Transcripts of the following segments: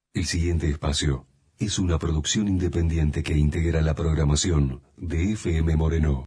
El siguiente espacio es una producción independiente que integra la programación de FM Moreno.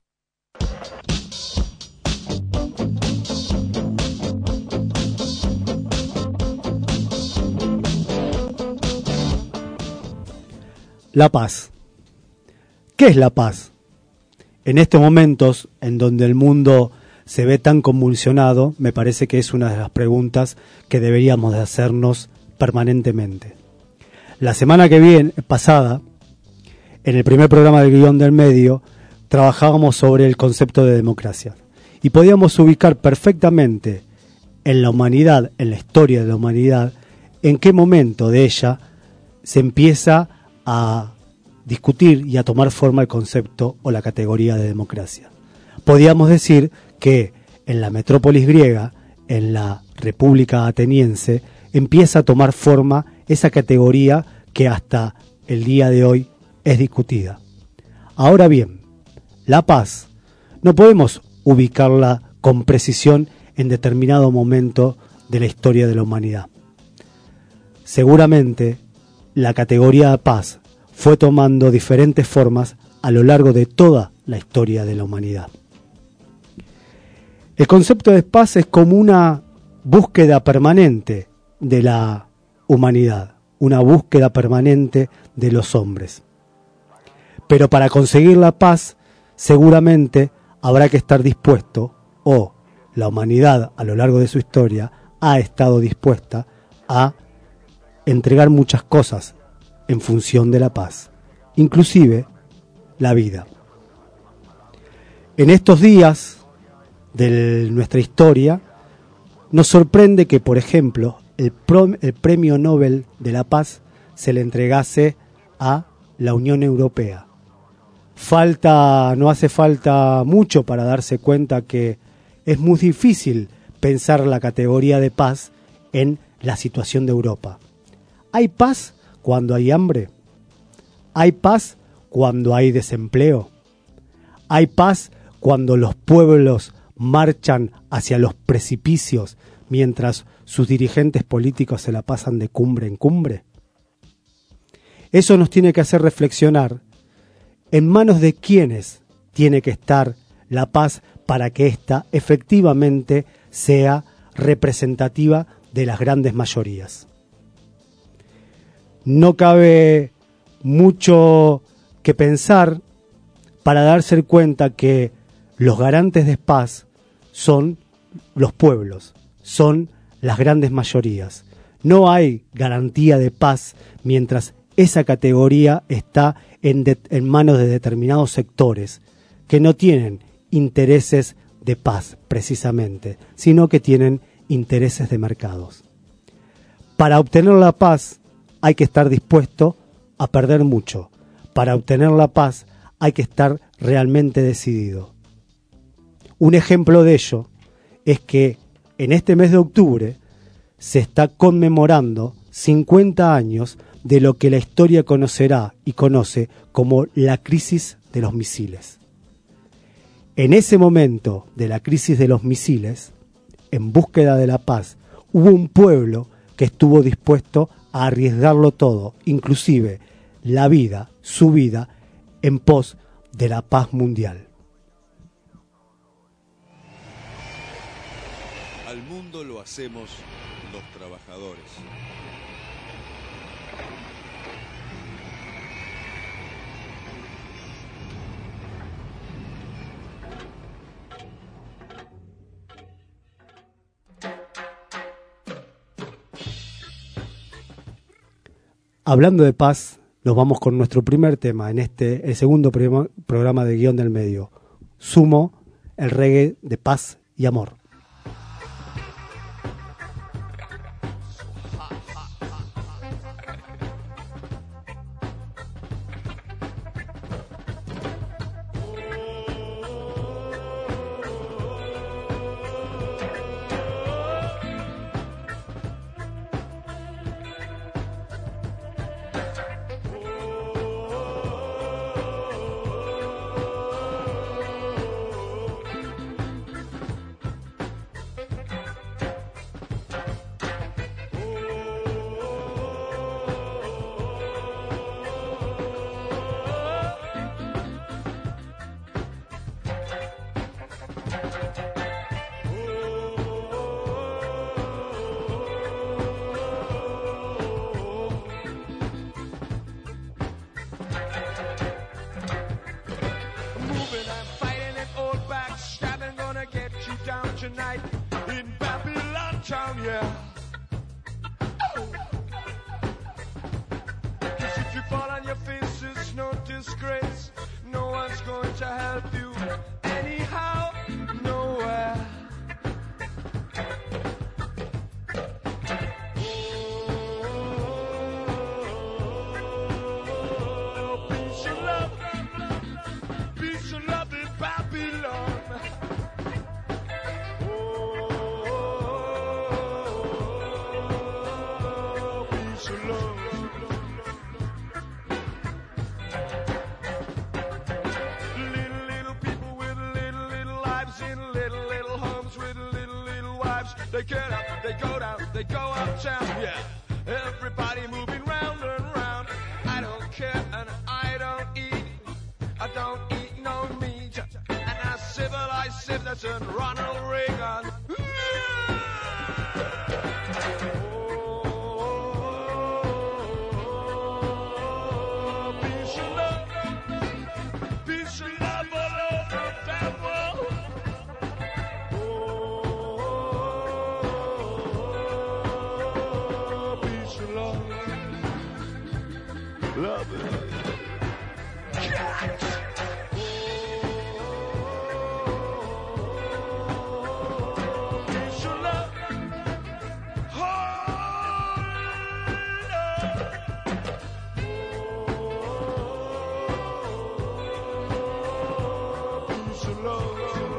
La paz. ¿Qué es la paz? En estos momentos en donde el mundo se ve tan convulsionado, me parece que es una de las preguntas que deberíamos de hacernos permanentemente. La semana que viene, pasada, en el primer programa del Guión del Medio, trabajábamos sobre el concepto de democracia y podíamos ubicar perfectamente en la humanidad, en la historia de la humanidad, en qué momento de ella se empieza a discutir y a tomar forma el concepto o la categoría de democracia. Podíamos decir que en la metrópolis griega, en la República Ateniense, empieza a tomar forma esa categoría que hasta el día de hoy es discutida. Ahora bien, la paz no podemos ubicarla con precisión en determinado momento de la historia de la humanidad. Seguramente la categoría de paz fue tomando diferentes formas a lo largo de toda la historia de la humanidad. El concepto de paz es como una búsqueda permanente de la humanidad, una búsqueda permanente de los hombres. Pero para conseguir la paz, seguramente habrá que estar dispuesto, o la humanidad a lo largo de su historia ha estado dispuesta a entregar muchas cosas en función de la paz, inclusive la vida. En estos días de nuestra historia nos sorprende que, por ejemplo, el Premio Nobel de la Paz se le entregase a la Unión Europea. No hace falta mucho para darse cuenta que es muy difícil pensar la categoría de paz en la situación de Europa. ¿Hay paz cuando hay hambre? ¿Hay paz cuando hay desempleo? ¿Hay paz cuando los pueblos marchan hacia los precipicios mientras sus dirigentes políticos se la pasan de cumbre en cumbre? Eso nos tiene que hacer reflexionar en manos de quiénes tiene que estar la paz para que ésta efectivamente sea representativa de las grandes mayorías. No cabe mucho que pensar para darse cuenta que los garantes de paz son los pueblos, son las grandes mayorías. No hay garantía de paz mientras esa categoría está en manos de determinados sectores que no tienen intereses de paz precisamente, sino que tienen intereses de mercados. Para obtener la paz hay que estar dispuesto a perder mucho. Para obtener la paz hay que estar realmente decidido. Un ejemplo de ello es que en este mes de octubre se está conmemorando 50 años de lo que la historia conocerá y conoce como la crisis de los misiles. En ese momento de la crisis de los misiles, en búsqueda de la paz, hubo un pueblo que estuvo dispuesto a arriesgarlo todo, inclusive la vida, su vida, en pos de la paz mundial. Al mundo lo hacemos los trabajadores. Hablando de paz, nos vamos con nuestro primer tema en el segundo programa de Guión del Medio. Sumo, el reggae de paz y amor. such a night in Babylon town, yeah. Cause if you fall on your face, it's no disgrace. No one's going to help you anyhow, nowhere. They get up, they go down, they go uptown, yeah. Everybody moving round and round. I don't care and I don't eat no meat. And I civilize citizen Ronald Reagan. Peace and love, all over the world. Love it. Cats. Peace and love. Peace and love.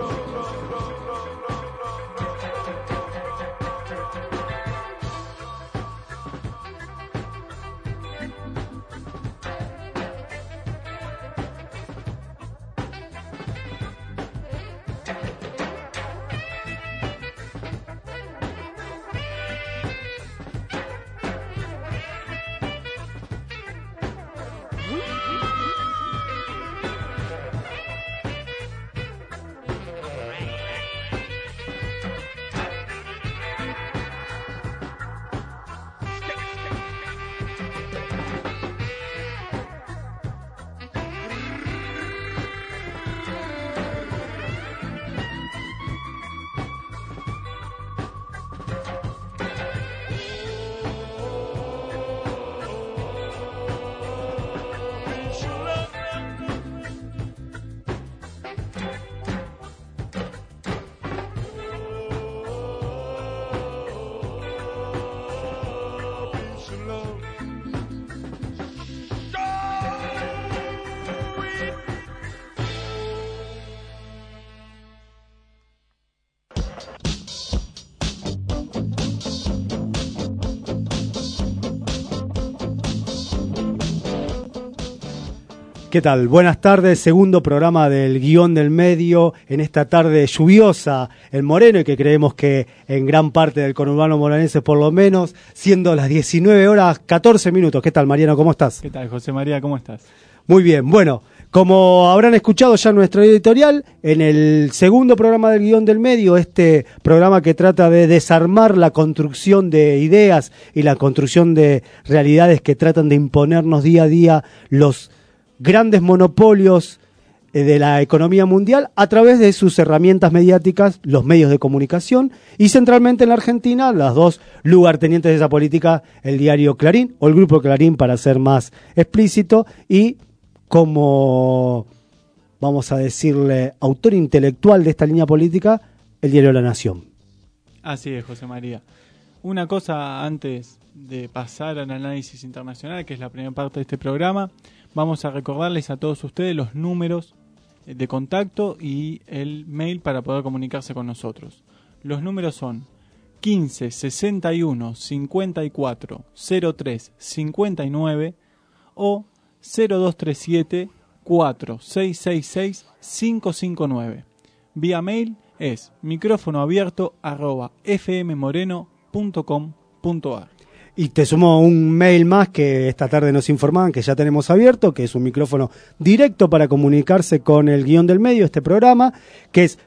¿Qué tal? Buenas tardes, segundo programa del Guión del Medio, en esta tarde lluviosa en Moreno y que creemos que en gran parte del conurbano moranense por lo menos, siendo las 19 horas 14 minutos. ¿Qué tal, Mariano? ¿Cómo estás? ¿Qué tal, José María? ¿Cómo estás? Muy bien, bueno, como habrán escuchado ya nuestro editorial, en el segundo programa del Guión del Medio, este programa que trata de desarmar la construcción de ideas y la construcción de realidades que tratan de imponernos día a día los grandes monopolios de la economía mundial a través de sus herramientas mediáticas, los medios de comunicación, y centralmente en la Argentina, las dos lugartenientes de esa política, el diario Clarín, o el grupo Clarín para ser más explícito, y como, vamos a decirle, autor intelectual de esta línea política, el diario La Nación. Así es, José María. Una cosa antes de pasar al análisis internacional, que es la primera parte de este programa, vamos a recordarles a todos ustedes los números de contacto y el mail para poder comunicarse con nosotros. Los números son 15 61 54 03 59 o 0237 4666 559. Vía mail es micrófonoabierto@fmmoreno.com.ar. Y te sumo un mail más que esta tarde nos informaban que ya tenemos abierto, que es un micrófono directo para comunicarse con el Guión del Medio, este programa, que es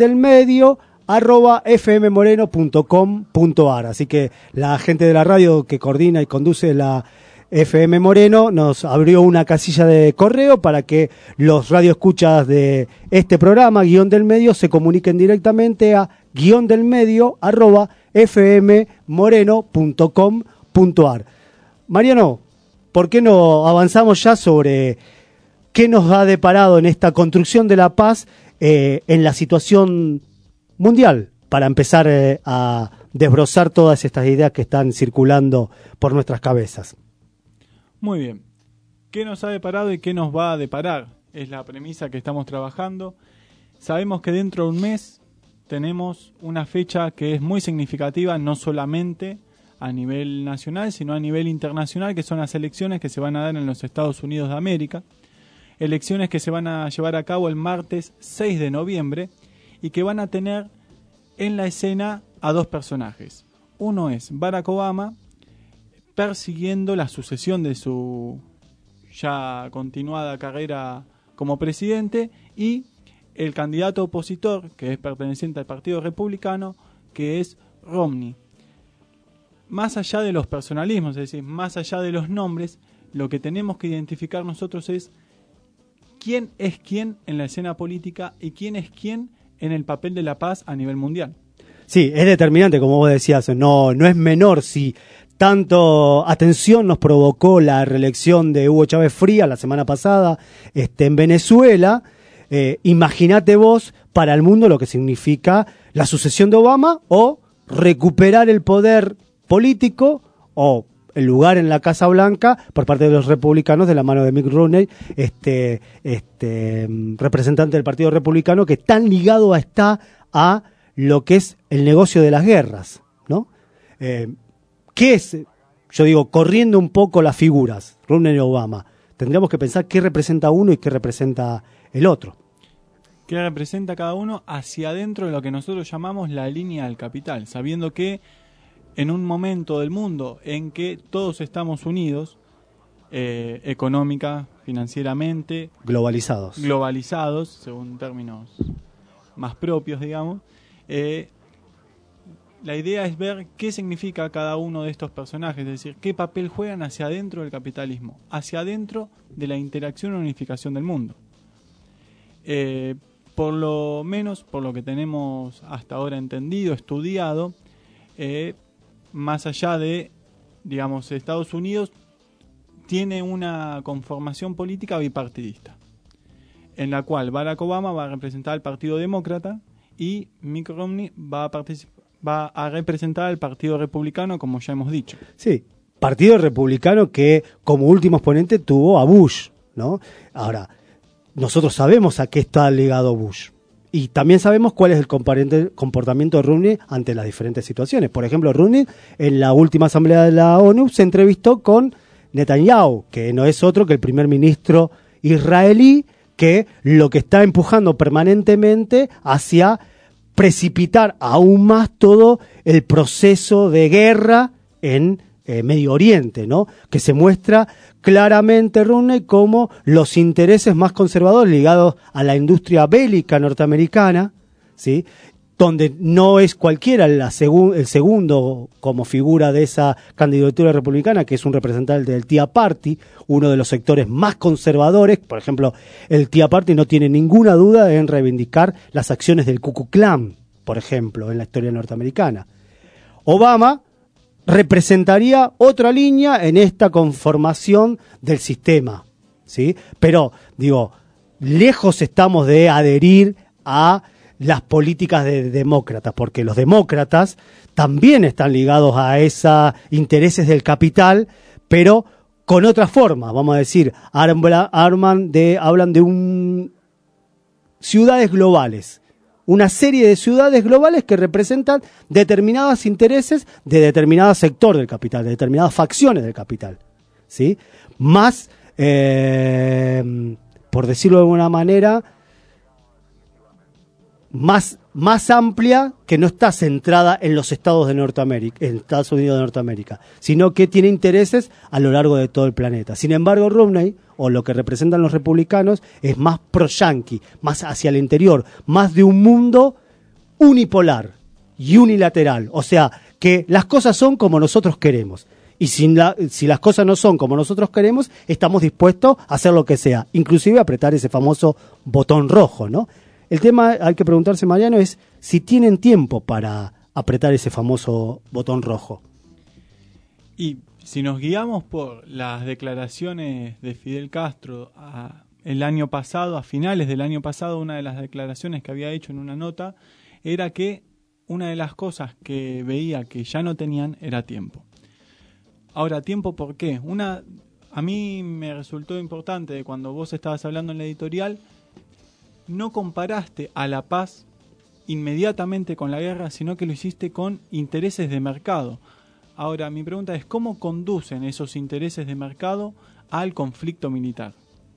guiondelmedio@fmmoreno.com.ar. Así que la gente de la radio que coordina y conduce la FM Moreno nos abrió una casilla de correo para que los radioescuchas de este programa, Guión del Medio, se comuniquen directamente a @fmmoreno.com.ar. Mariano, ¿por qué no avanzamos ya sobre qué nos ha deparado en esta construcción de la paz en la situación mundial, para empezar a desbrozar todas estas ideas que están circulando por nuestras cabezas? Muy bien. ¿Qué nos ha deparado y qué nos va a deparar? Es la premisa que estamos trabajando. Sabemos que dentro de un mes tenemos una fecha que es muy significativa, no solamente a nivel nacional, sino a nivel internacional, que son las elecciones que se van a dar en los Estados Unidos de América. Elecciones que se van a llevar a cabo el martes 6 de noviembre y que van a tener en la escena a dos personajes. Uno es Barack Obama, persiguiendo la sucesión de su ya continuada carrera como presidente, y el candidato opositor, que es perteneciente al Partido Republicano, que es Romney. Más allá de los personalismos, es decir, más allá de los nombres, lo que tenemos que identificar nosotros es quién es quién en la escena política y quién es quién en el papel de la paz a nivel mundial. Sí, es determinante, como vos decías, no es menor si tanto atención nos provocó la reelección de Hugo Chávez Frías la semana pasada en Venezuela. Imagínate vos para el mundo lo que significa la sucesión de Obama o recuperar el poder político o el lugar en la Casa Blanca por parte de los republicanos de la mano de Mitt Romney, representante del Partido Republicano, que tan ligado está a lo que es el negocio de las guerras, ¿no? ¿Qué es? Yo digo, corriendo un poco las figuras, Romney y Obama, tendríamos que pensar qué representa uno y qué representa el otro. ¿Qué representa cada uno hacia adentro de lo que nosotros llamamos la línea del capital? Sabiendo que en un momento del mundo en que todos estamos unidos, económica, financieramente, globalizados, según términos más propios, digamos, la idea es ver qué significa cada uno de estos personajes, es decir, qué papel juegan hacia adentro del capitalismo, hacia adentro de la interacción y unificación del mundo. Por lo menos, por lo que tenemos hasta ahora entendido, estudiado, más allá de, digamos, Estados Unidos tiene una conformación política bipartidista, en la cual Barack Obama va a representar al Partido Demócrata y Mitt Romney va a representar al Partido Republicano, como ya hemos dicho. Sí, Partido Republicano que como último exponente tuvo a Bush, ¿no? Ahora, nosotros sabemos a qué está ligado Bush. Y también sabemos cuál es el comportamiento de Romney ante las diferentes situaciones. Por ejemplo, Romney en la última asamblea de la ONU se entrevistó con Netanyahu, que no es otro que el primer ministro israelí, que lo que está empujando permanentemente hacia precipitar aún más todo el proceso de guerra en Medio Oriente, ¿no? Que se muestra claramente Romney como los intereses más conservadores ligados a la industria bélica norteamericana, ¿sí? Donde no es cualquiera el segundo como figura de esa candidatura republicana, que es un representante del Tea Party, uno de los sectores más conservadores. Por ejemplo, el Tea Party no tiene ninguna duda en reivindicar las acciones del Ku Klux Klan, por ejemplo, en la historia norteamericana. Obama representaría otra línea en esta conformación del sistema, ¿sí? Pero, digo, lejos estamos de adherir a las políticas de demócratas, porque los demócratas también están ligados a esos intereses del capital, pero con otra forma, vamos a decir, hablan de ciudades globales, una serie de ciudades globales que representan determinados intereses de determinado sector del capital, de determinadas facciones del capital, ¿sí? Más, por decirlo de alguna manera, más amplia, que no está centrada en los estados de Norteamérica, en Estados Unidos de Norteamérica, sino que tiene intereses a lo largo de todo el planeta. Sin embargo, Romney, o lo que representan los republicanos, es más pro-yanqui, más hacia el interior, más de un mundo unipolar y unilateral. O sea, que las cosas son como nosotros queremos. Y si las cosas no son como nosotros queremos, estamos dispuestos a hacer lo que sea, inclusive apretar ese famoso botón rojo, ¿no? El tema, hay que preguntarse, Mariano, es si tienen tiempo para apretar ese famoso botón rojo. Y si nos guiamos por las declaraciones de Fidel Castro el año pasado, a finales del año pasado, una de las declaraciones que había hecho en una nota era que una de las cosas que veía que ya no tenían era tiempo. Ahora, ¿tiempo por qué? A mí me resultó importante cuando vos estabas hablando en la editorial, no comparaste a la paz inmediatamente con la guerra, sino que lo hiciste con intereses de mercado. Ahora, mi pregunta es, ¿cómo conducen esos intereses de mercado al conflicto militar?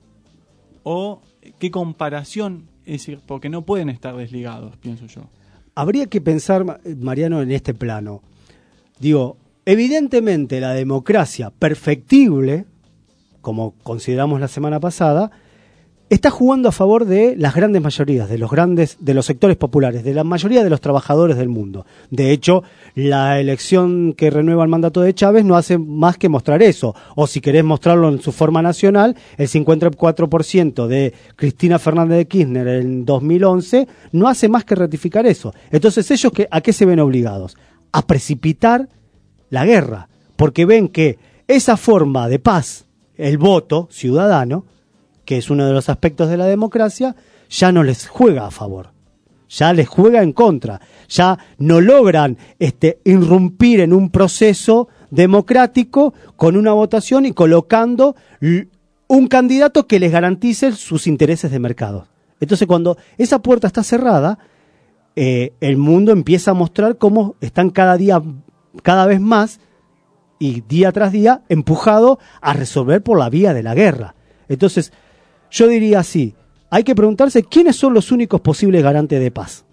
¿O qué comparación? Es decir, porque no pueden estar desligados, pienso yo. Habría que pensar, Mariano, en este plano. Digo, evidentemente la democracia perfectible, como consideramos la semana pasada, está jugando a favor de las grandes mayorías, de los sectores populares, de la mayoría de los trabajadores del mundo. De hecho, la elección que renueva el mandato de Chávez no hace más que mostrar eso. O si querés mostrarlo en su forma nacional, el 54% de Cristina Fernández de Kirchner en 2011 no hace más que ratificar eso. Entonces, ¿ellos a qué se ven obligados? A precipitar la guerra, porque ven que esa forma de paz, el voto ciudadano, que es uno de los aspectos de la democracia, ya no les juega a favor, ya les juega en contra, ya no logran irrumpir en un proceso democrático con una votación y colocando un candidato que les garantice sus intereses de mercado. Entonces, cuando esa puerta está cerrada, el mundo empieza a mostrar cómo están cada vez más y día tras día empujado a resolver por la vía de la guerra. Entonces, yo diría así, hay que preguntarse quiénes son los únicos posibles garantes de paz.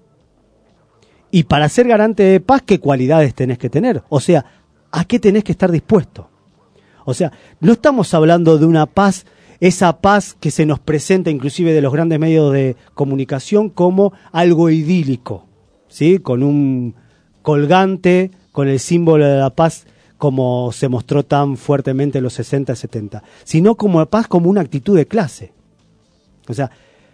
Y para ser garante de paz, ¿qué cualidades tenés que tener? O sea, ¿a qué tenés que estar dispuesto? O sea, no estamos hablando de una paz, esa paz que se nos presenta inclusive de los grandes medios de comunicación como algo idílico, ¿sí? Con un colgante, con el símbolo de la paz como se mostró tan fuertemente en los 60 y 70, sino como paz como una actitud de clase. O sea,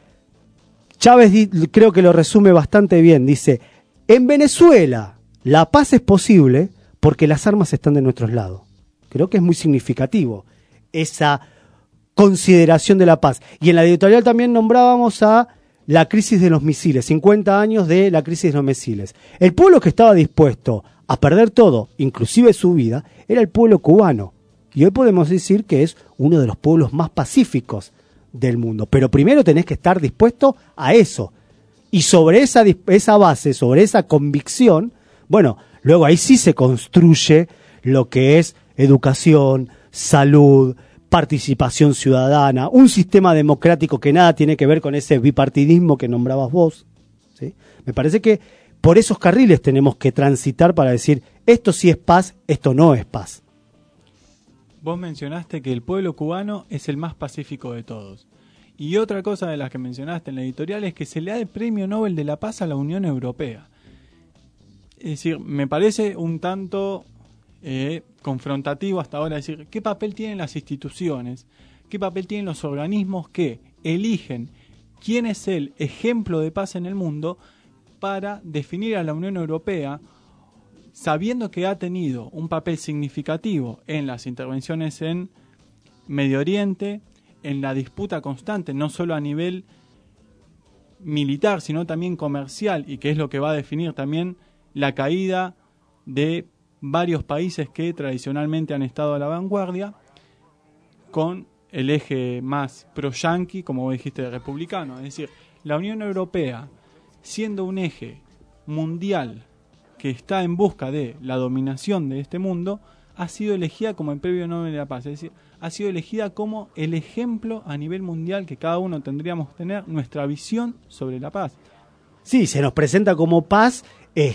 Chávez creo que lo resume bastante bien, dice, en Venezuela la paz es posible porque las armas están de nuestros lados. Creo que es muy significativo esa consideración de la paz. Y en la editorial también nombrábamos a la crisis de los misiles, 50 años de la crisis de los misiles. El pueblo que estaba dispuesto a perder todo, inclusive su vida, era el pueblo cubano. Y hoy podemos decir que es uno de los pueblos más pacíficos del mundo. Pero primero tenés que estar dispuesto a eso. Y sobre esa base, sobre esa convicción, bueno, luego ahí sí se construye lo que es educación, salud, participación ciudadana, un sistema democrático que nada tiene que ver con ese bipartidismo que nombrabas vos, ¿sí? Me parece que por esos carriles tenemos que transitar para decir, esto sí es paz, esto no es paz. Vos mencionaste que el pueblo cubano es el más pacífico de todos. Y otra cosa de las que mencionaste en la editorial es que se le da el Premio Nobel de la Paz a la Unión Europea. Es decir, me parece un tanto confrontativo hasta ahora decir, ¿qué papel tienen las instituciones? ¿Qué papel tienen los organismos que eligen quién es el ejemplo de paz en el mundo para definir a la Unión Europea, sabiendo que ha tenido un papel significativo en las intervenciones en Medio Oriente, en la disputa constante, no solo a nivel militar, sino también comercial, y que es lo que va a definir también la caída de varios países que tradicionalmente han estado a la vanguardia, con el eje más pro-yanqui, como vos dijiste, republicano. Es decir, la Unión Europea, siendo un eje mundial que está en busca de la dominación de este mundo, ha sido elegida como el Premio Nobel de la Paz. Es decir, ha sido elegida como el ejemplo a nivel mundial que cada uno tendríamos que tener nuestra visión sobre la paz. Sí, se nos presenta como paz,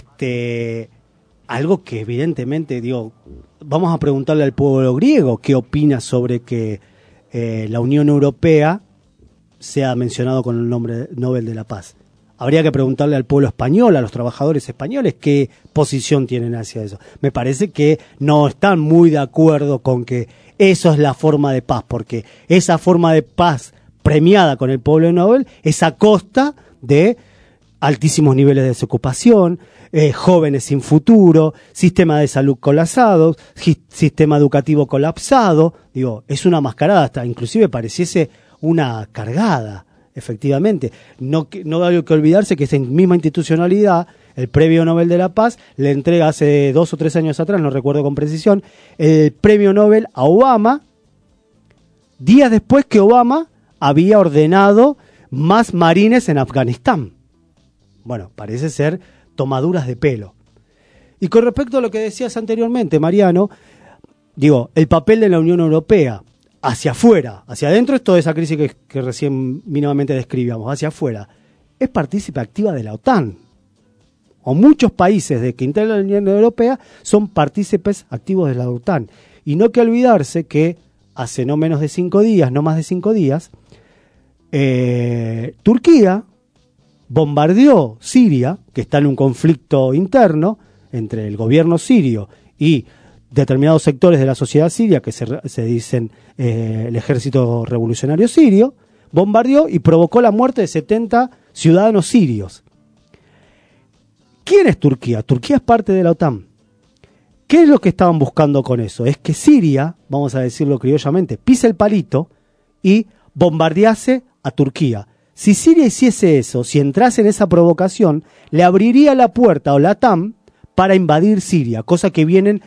algo que evidentemente, vamos a preguntarle al pueblo griego qué opina sobre que la Unión Europea sea mencionado con el nombre Nobel de la Paz. Habría que preguntarle al pueblo español, a los trabajadores españoles, qué posición tienen hacia eso. Me parece que no están muy de acuerdo con que eso es la forma de paz, porque esa forma de paz premiada con el pueblo Nobel es a costa de altísimos niveles de desocupación, jóvenes sin futuro, sistema de salud colapsado, sistema educativo colapsado. Digo, es una mascarada, hasta inclusive pareciese una cargada, efectivamente. No hay que olvidarse que esa misma institucionalidad, el Premio Nobel de la Paz, le entrega hace 2 o 3 años atrás, no recuerdo con precisión, el Premio Nobel a Obama, días después que Obama había ordenado más marines en Afganistán. Bueno, parece ser tomaduras de pelo. Y con respecto a lo que decías anteriormente, Mariano, digo, el papel de la Unión Europea hacia afuera, hacia adentro es toda esa crisis que recién mínimamente describíamos, hacia afuera, es partícipe activa de la OTAN. O muchos países de que integran la Unión Europea son partícipes activos de la OTAN. Y no hay que olvidarse que hace no más de 5 días, Turquía bombardeó Siria, que está en un conflicto interno entre el gobierno sirio y determinados sectores de la sociedad siria que se dicen el ejército revolucionario sirio, bombardeó y provocó la muerte de 70 ciudadanos sirios. ¿Quién es Turquía? Turquía es parte de la OTAN. ¿Qué es lo que estaban buscando con eso? Es que Siria, vamos a decirlo criollamente, pise el palito y bombardease a Turquía. Si Siria hiciese eso, si entrase en esa provocación, le abriría la puerta a la OTAN para invadir Siria, cosa que vienen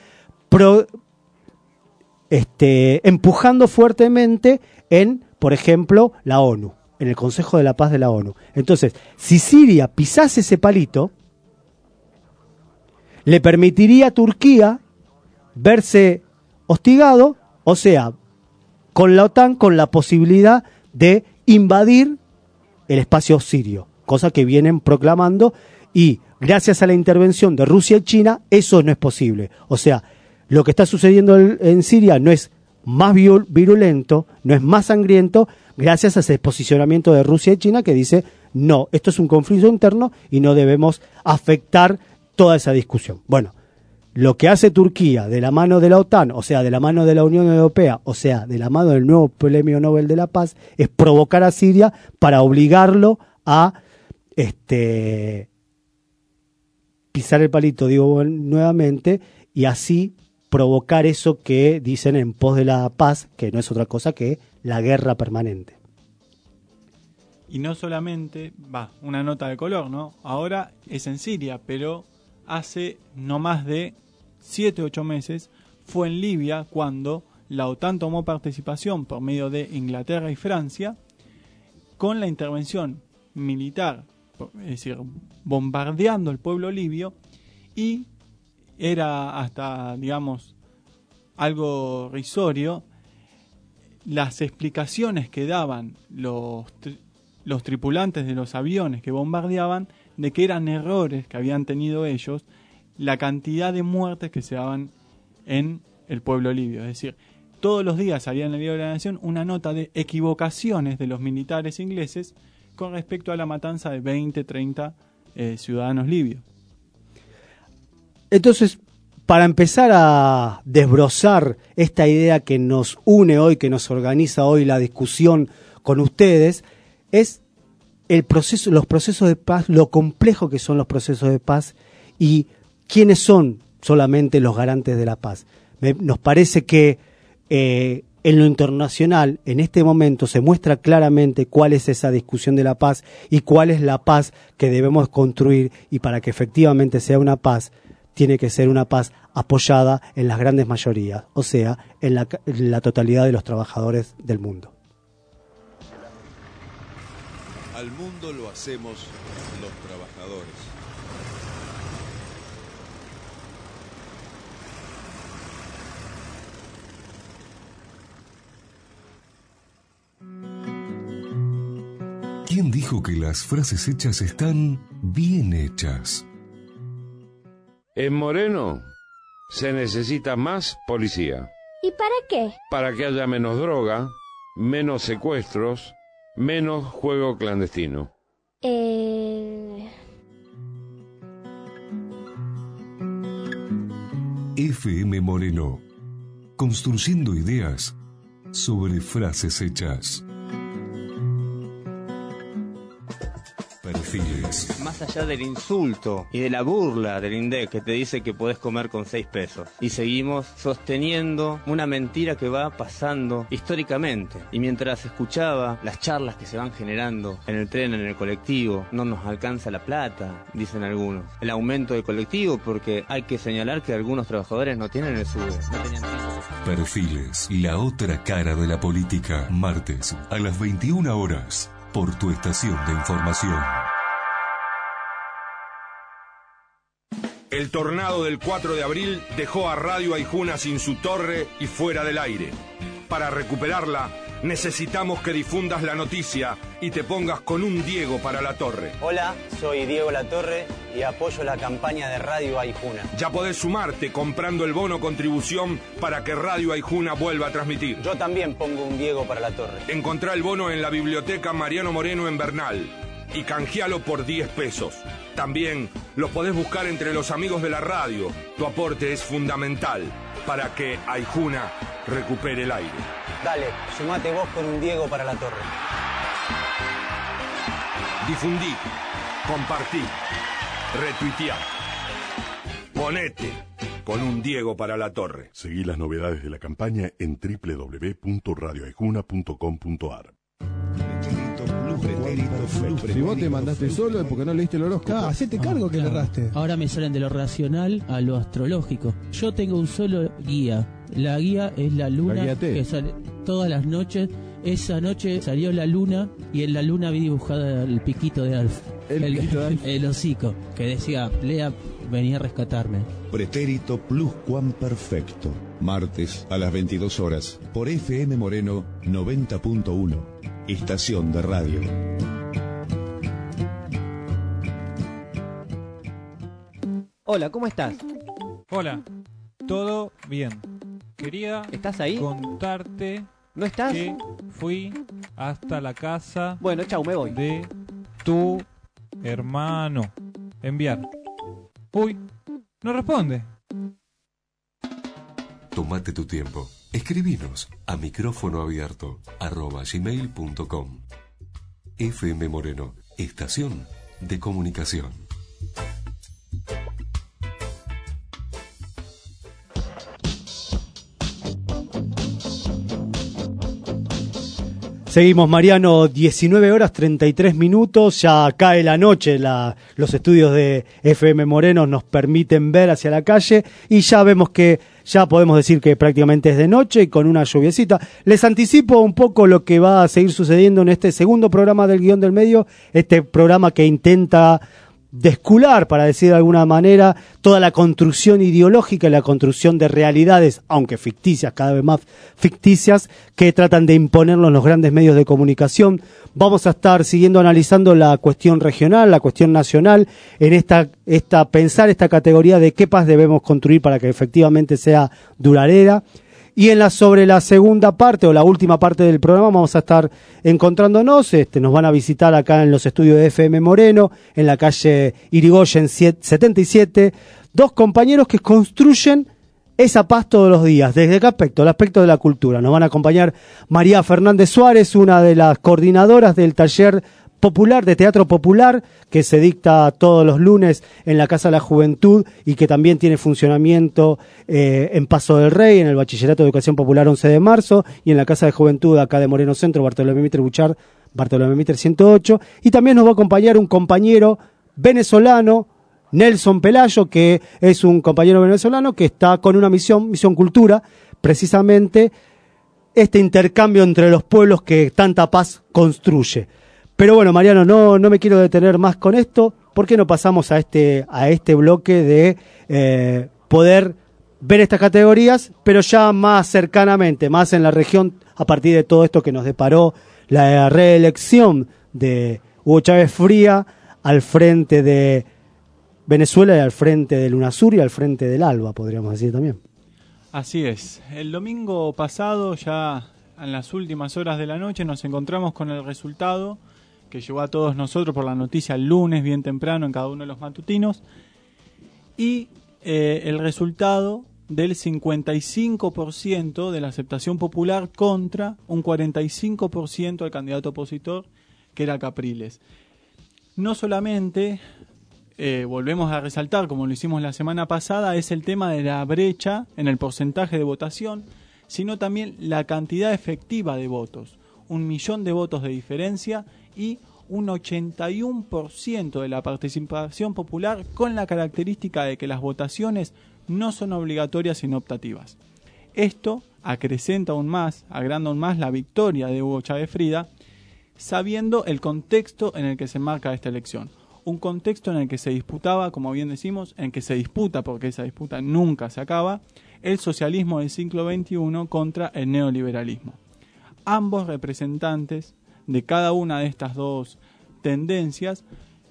empujando fuertemente en, por ejemplo, la ONU, en el Consejo de la Paz de la ONU. Entonces, si Siria pisase ese palito, le permitiría a Turquía verse hostigado, o sea, con la OTAN, con la posibilidad de invadir el espacio sirio, cosa que vienen proclamando, y gracias a la intervención de Rusia y China, eso no es posible. O sea, lo que está sucediendo en Siria no es más virulento, no es más sangriento, gracias a ese posicionamiento de Rusia y China que dice, no, esto es un conflicto interno y no debemos afectar toda esa discusión. Bueno, lo que hace Turquía de la mano de la OTAN, o sea, de la mano de la Unión Europea, o sea, de la mano del nuevo Premio Nobel de la Paz, es provocar a Siria para obligarlo a pisar el palito, digo nuevamente, y así provocar eso que dicen en pos de la paz, que no es otra cosa que la guerra permanente. Y no solamente, una nota de color, ¿no? Ahora es en Siria, pero hace no más de 7 o 8 meses fue en Libia cuando la OTAN tomó participación por medio de Inglaterra y Francia con la intervención militar, es decir, bombardeando el pueblo libio, y era hasta, digamos, algo risorio las explicaciones que daban los tripulantes de los aviones que bombardeaban, de que eran errores que habían tenido ellos, la cantidad de muertes que se daban en el pueblo libio. Es decir, todos los días salía en el Diario de la Nación una nota de equivocaciones de los militares ingleses con respecto a la matanza de 20, 30 ciudadanos libios. Entonces, para empezar a desbrozar esta idea que nos une hoy, que nos organiza hoy la discusión con ustedes, es los procesos de paz, lo complejo que son los procesos de paz y quiénes son solamente los garantes de la paz. Nos parece que en lo internacional, en este momento, se muestra claramente cuál es esa discusión de la paz y cuál es la paz que debemos construir, y para que efectivamente sea una paz, tiene que ser una paz apoyada en las grandes mayorías, o sea, en la totalidad de los trabajadores del mundo. Al mundo lo hacemos los trabajadores. ¿Quién dijo que las frases hechas están bien hechas? En Moreno se necesita más policía. ¿Y para qué? Para que haya menos droga, menos secuestros, menos juego clandestino. FM Moreno, construyendo ideas sobre frases hechas. Perfil Perfiles. Más allá del insulto y de la burla del INDEC que te dice que podés comer con 6 pesos. Y seguimos sosteniendo una mentira que va pasando históricamente. Y mientras escuchaba las charlas que se van generando en el tren, en el colectivo, no nos alcanza la plata, dicen algunos. El aumento del colectivo, porque hay que señalar que algunos trabajadores no tienen el SUBE, no tenían tiempo. Perfiles, la otra cara de la política. Martes a las 21 horas por tu estación de información. El tornado del 4 de abril dejó a Radio Aijuna sin su torre y fuera del aire. Para recuperarla, necesitamos que difundas la noticia y te pongas con un Diego para la torre. Hola, soy Diego Latorre y apoyo la campaña de Radio Aijuna. Ya podés sumarte comprando el bono contribución para que Radio Aijuna vuelva a transmitir. Yo también pongo un Diego para la torre. Encontrá el bono en la biblioteca Mariano Moreno en Bernal y canjealo por 10 pesos. También lo podés buscar entre los amigos de la radio. Tu aporte es fundamental para que Aijuna recupere el aire. Dale, sumate vos con un Diego para la torre. Difundí, compartí, retuiteá. Ponete con un Diego para la torre. Seguí las novedades de la campaña en www.radioaijuna.com.ar. Si vos te mandaste solo es porque no leíste el horóscopo. Hacete cargo que le erraste. Ahora me salen de lo racional a lo astrológico. Yo tengo un solo guía. La guía es la luna que sale todas las noches. Esa noche salió la luna y en la luna vi dibujada el piquito de Alf. El hocico, que decía, Lea, venía a rescatarme. Pretérito pluscuamperfecto. Martes a las 22 horas por FM Moreno 90.1. Estación de radio. Hola, ¿cómo estás? Hola, todo bien. ¿Estás ahí? Contarte ¿No estás? que fui hasta la casa. Bueno, chau, me voy. De tu hermano. Enviar. Uy, no responde. Tómate tu tiempo. Escribinos a micrófonoabierto@gmail.com. FM Moreno, estación de comunicación. Seguimos, Mariano, 19 horas 33 minutos, ya cae la noche, los estudios de FM Moreno nos permiten ver hacia la calle y ya vemos que ya podemos decir que prácticamente es de noche y con una lluviecita. Les anticipo un poco lo que va a seguir sucediendo en este segundo programa del Guión del Medio, este programa que intenta descular, para decir de alguna manera, toda la construcción ideológica y la construcción de realidades, aunque ficticias, cada vez más ficticias, que tratan de imponerlos los grandes medios de comunicación. Vamos a estar siguiendo analizando la cuestión regional, la cuestión nacional, en pensar esta categoría de qué paz debemos construir para que efectivamente sea duradera. Y sobre la segunda parte o la última parte del programa vamos a estar encontrándonos, nos van a visitar acá en los estudios de FM Moreno, en la calle Irigoyen 77, dos compañeros que construyen esa paz todos los días. ¿Desde qué aspecto? El aspecto de la cultura. Nos van a acompañar María Fernández Suárez, una de las coordinadoras del taller popular, de teatro popular, que se dicta todos los lunes en la Casa de la Juventud y que también tiene funcionamiento en Paso del Rey, en el Bachillerato de Educación Popular 11 de marzo, y en la Casa de Juventud acá de Moreno Centro, Bartolomé Mitre Buchar, Bartolomé Mitre 108, y también nos va a acompañar un compañero venezolano, Nelson Pelayo, que es un compañero venezolano que está con una misión cultura, precisamente este intercambio entre los pueblos que tanta paz construye. Pero bueno, Mariano, no me quiero detener más con esto. ¿Por qué no pasamos a este bloque de poder ver estas categorías, pero ya más cercanamente, más en la región, a partir de todo esto que nos deparó la reelección de Hugo Chávez Fría al frente de Venezuela y al frente del UNASUR y al frente del ALBA, podríamos decir también? Así es. El domingo pasado, ya en las últimas horas de la noche, nos encontramos con el resultado que llegó a todos nosotros por la noticia el lunes, bien temprano, en cada uno de los matutinos, y el resultado del 55% de la aceptación popular contra un 45% del candidato opositor, que era Capriles. no solamente, volvemos a resaltar, como lo hicimos la semana pasada, es el tema de la brecha en el porcentaje de votación, sino también la cantidad efectiva de votos. 1 millón de votos de diferencia y un 81% de la participación popular, con la característica de que las votaciones no son obligatorias sino optativas. Esto acrecenta aún más, agranda aún más la victoria de Hugo Chávez Frías, sabiendo el contexto en el que se marca esta elección. Un contexto en el que se disputaba, como bien decimos, en que se disputa, porque esa disputa nunca se acaba, el socialismo del siglo XXI contra el neoliberalismo. Ambos representantes de cada una de estas dos tendencias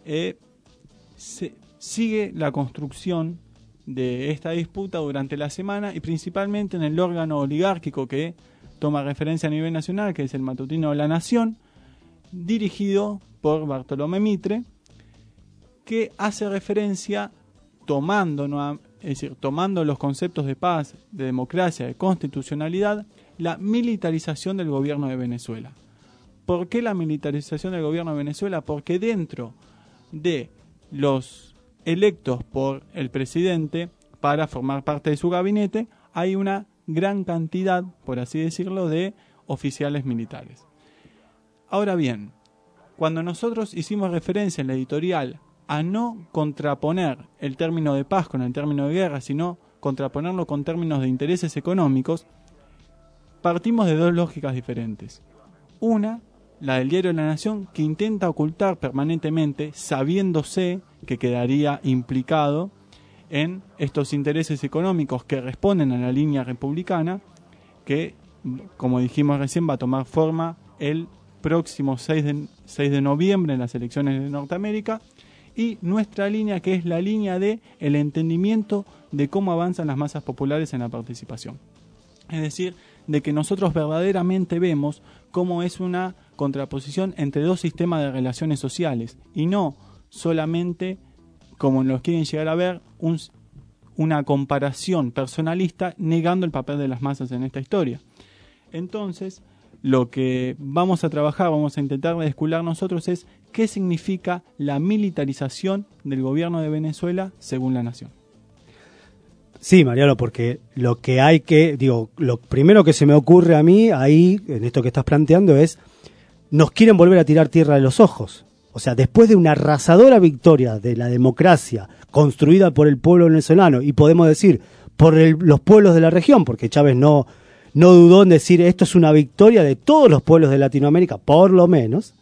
sigue la construcción de esta disputa durante la semana, y principalmente en el órgano oligárquico que toma referencia a nivel nacional, que es el matutino La Nación, dirigido por Bartolomé Mitre, que hace referencia, tomando los conceptos de paz, de democracia, de constitucionalidad, la militarización del gobierno de Venezuela. ¿Por qué la militarización del gobierno de Venezuela? Porque dentro de los electos por el presidente para formar parte de su gabinete hay una gran cantidad, por así decirlo, de oficiales militares. Ahora bien, cuando nosotros hicimos referencia en la editorial a no contraponer el término de paz con el término de guerra, sino contraponerlo con términos de intereses económicos, partimos de dos lógicas diferentes. Una, la del diario La Nación, que intenta ocultar permanentemente, sabiéndose que quedaría implicado en estos intereses económicos que responden a la línea republicana, que, como dijimos recién, va a tomar forma el próximo 6 de noviembre en las elecciones de Norteamérica, y nuestra línea, que es la línea de el entendimiento de cómo avanzan las masas populares en la participación. Es decir, de que nosotros verdaderamente vemos cómo es una contraposición entre dos sistemas de relaciones sociales, y no solamente, como nos quieren llegar a ver, una comparación personalista negando el papel de las masas en esta historia. Entonces, lo que vamos a trabajar, vamos a intentar descubrir nosotros es qué significa la militarización del gobierno de Venezuela según La Nación. Sí, Mariano, porque lo primero que se me ocurre a mí ahí, en esto que estás planteando, es nos quieren volver a tirar tierra de los ojos. O sea, después de una arrasadora victoria de la democracia construida por el pueblo venezolano, y podemos decir por los pueblos de la región, porque Chávez no dudó en decir esto es una victoria de todos los pueblos de Latinoamérica, por lo menos.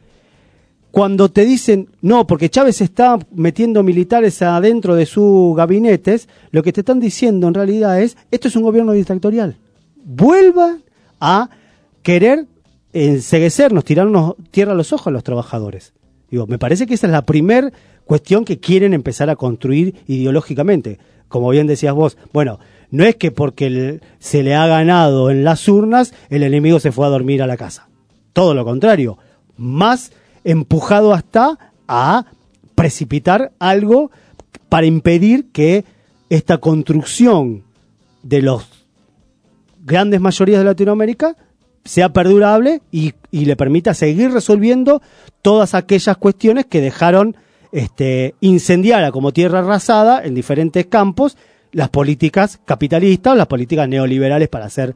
Cuando te dicen, no, porque Chávez está metiendo militares adentro de sus gabinetes, lo que te están diciendo en realidad es, esto es un gobierno dictatorial. Vuelvan a querer enceguecernos, tirarnos tierra a los ojos a los trabajadores. Me parece que esa es la primera cuestión que quieren empezar a construir ideológicamente. Como bien decías vos, bueno, no es que porque se le ha ganado en las urnas, el enemigo se fue a dormir a la casa. Todo lo contrario, más empujado hasta a precipitar algo para impedir que esta construcción de los grandes mayorías de Latinoamérica sea perdurable y le permita seguir resolviendo todas aquellas cuestiones que dejaron incendiada como tierra arrasada en diferentes campos las políticas capitalistas o las políticas neoliberales, para estar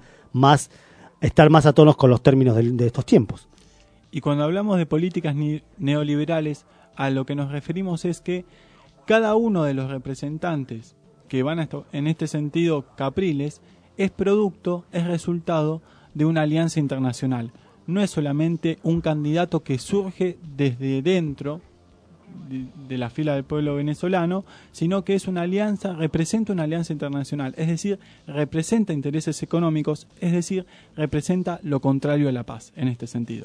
más a tono con los términos de estos tiempos. Y cuando hablamos de políticas neoliberales, a lo que nos referimos es que cada uno de los representantes que van en este sentido capriles es resultado de una alianza internacional. No es solamente un candidato que surge desde dentro de la fila del pueblo venezolano, sino que es una alianza, representa una alianza internacional, es decir, representa intereses económicos, es decir, representa lo contrario a la paz en este sentido.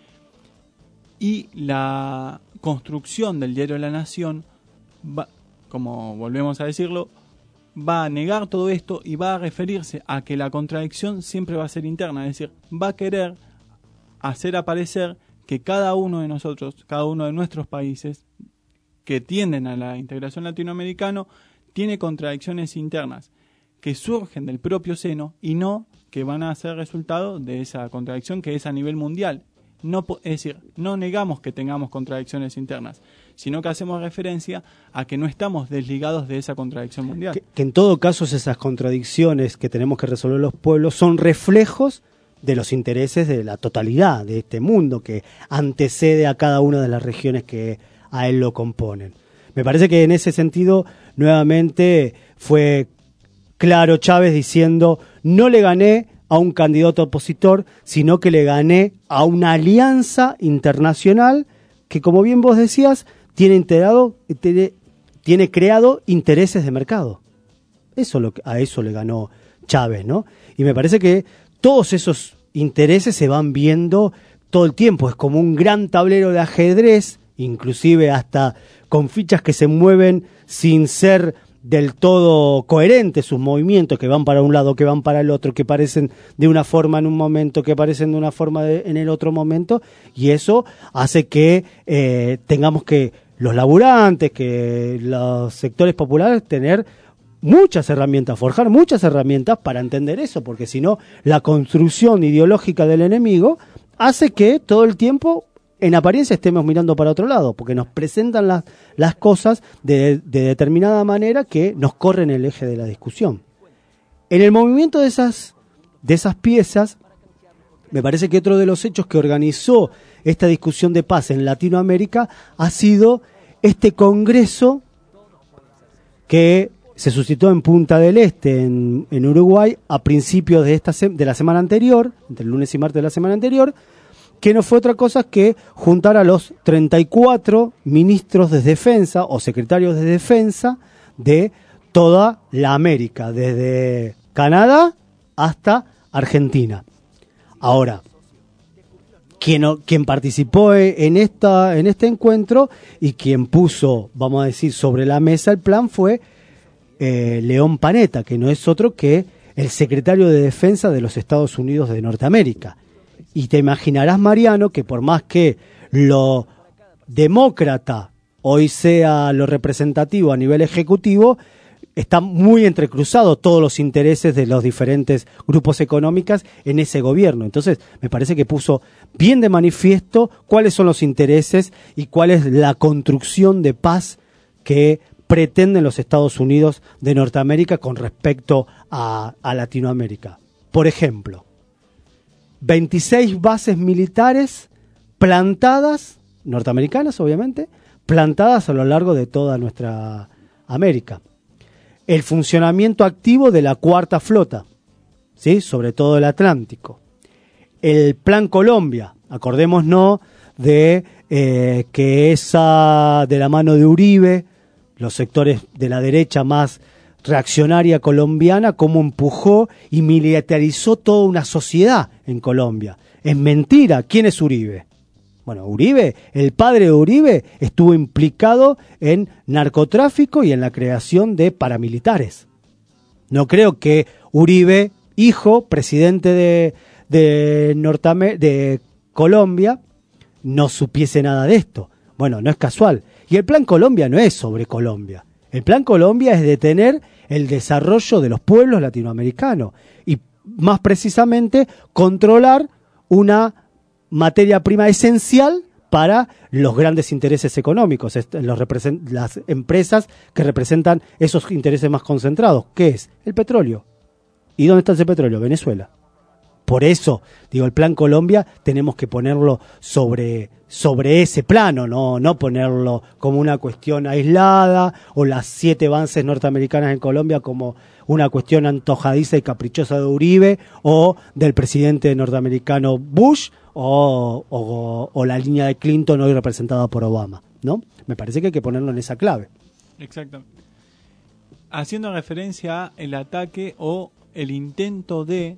Y la construcción del diario La Nación va, como volvemos a decirlo, va a negar todo esto y va a referirse a que la contradicción siempre va a ser interna, es decir, va a querer hacer aparecer que cada uno de nosotros, cada uno de nuestros países que tienden a la integración latinoamericana, tiene contradicciones internas que surgen del propio seno y no que van a ser resultado de esa contradicción que es a nivel mundial. es decir, no negamos que tengamos contradicciones internas, sino que hacemos referencia a que no estamos desligados de esa contradicción mundial. Que en todo caso esas contradicciones que tenemos que resolver los pueblos son reflejos de los intereses de la totalidad de este mundo que antecede a cada una de las regiones que a él lo componen. Me parece que en ese sentido nuevamente fue claro Chávez diciendo: no le gané a un candidato opositor, sino que le gané a una alianza internacional que, como bien vos decías, tiene creado intereses de mercado. A eso le ganó Chávez, ¿no? Y me parece que todos esos intereses se van viendo todo el tiempo. Es como un gran tablero de ajedrez, inclusive hasta con fichas que se mueven sin ser del todo coherentes sus movimientos, que van para un lado, que van para el otro, que parecen de una forma en un momento, que parecen de una forma en el otro momento, y eso hace que tengamos que los laburantes, que los sectores populares tener muchas herramientas, forjar muchas herramientas para entender eso, porque si no, la construcción ideológica del enemigo hace que todo el tiempo en apariencia estemos mirando para otro lado, porque nos presentan las cosas de determinada manera que nos corren el eje de la discusión. En el movimiento de esas piezas, me parece que otro de los hechos que organizó esta discusión de paz en Latinoamérica ha sido este congreso que se suscitó en Punta del Este, en Uruguay, a principios de la semana anterior, entre el lunes y martes de la semana anterior, que no fue otra cosa que juntar a los 34 ministros de defensa o secretarios de defensa de toda la América, desde Canadá hasta Argentina. Ahora, quien participó en este encuentro y quien puso, vamos a decir, sobre la mesa el plan fue León Panetta, que no es otro que el secretario de Defensa de los Estados Unidos de Norteamérica. Y te imaginarás, Mariano, que por más que lo demócrata hoy sea lo representativo a nivel ejecutivo, está muy entrecruzado todos los intereses de los diferentes grupos económicos en ese gobierno. Entonces, me parece que puso bien de manifiesto cuáles son los intereses y cuál es la construcción de paz que pretenden los Estados Unidos de Norteamérica con respecto a Latinoamérica. Por ejemplo, 26 bases militares plantadas, norteamericanas obviamente, plantadas a lo largo de toda nuestra América. El funcionamiento activo de la Cuarta Flota, ¿sí? Sobre todo el Atlántico. El Plan Colombia, acordémonos de que esa de la mano de Uribe, los sectores de la derecha más reaccionaria colombiana, cómo empujó y militarizó toda una sociedad en Colombia. Es mentira. ¿Quién es Uribe? Bueno, Uribe, el padre de Uribe, estuvo implicado en narcotráfico y en la creación de paramilitares. No creo que Uribe, hijo, presidente de Colombia, no supiese nada de esto. Bueno, no es casual. Y el Plan Colombia no es sobre Colombia. El Plan Colombia es detener el desarrollo de los pueblos latinoamericanos y, más precisamente, controlar una materia prima esencial para los grandes intereses económicos, las empresas que representan esos intereses más concentrados. ¿Qué es? El petróleo. ¿Y dónde está ese petróleo? Venezuela. Por eso, digo, el Plan Colombia tenemos que ponerlo sobre ese plano, no ponerlo como una cuestión aislada o las 7 bases norteamericanas en Colombia como una cuestión antojadiza y caprichosa de Uribe o del presidente norteamericano Bush o la línea de Clinton hoy representada por Obama, ¿no? Me parece que hay que ponerlo en esa clave. Exactamente. Haciendo referencia al ataque o el intento de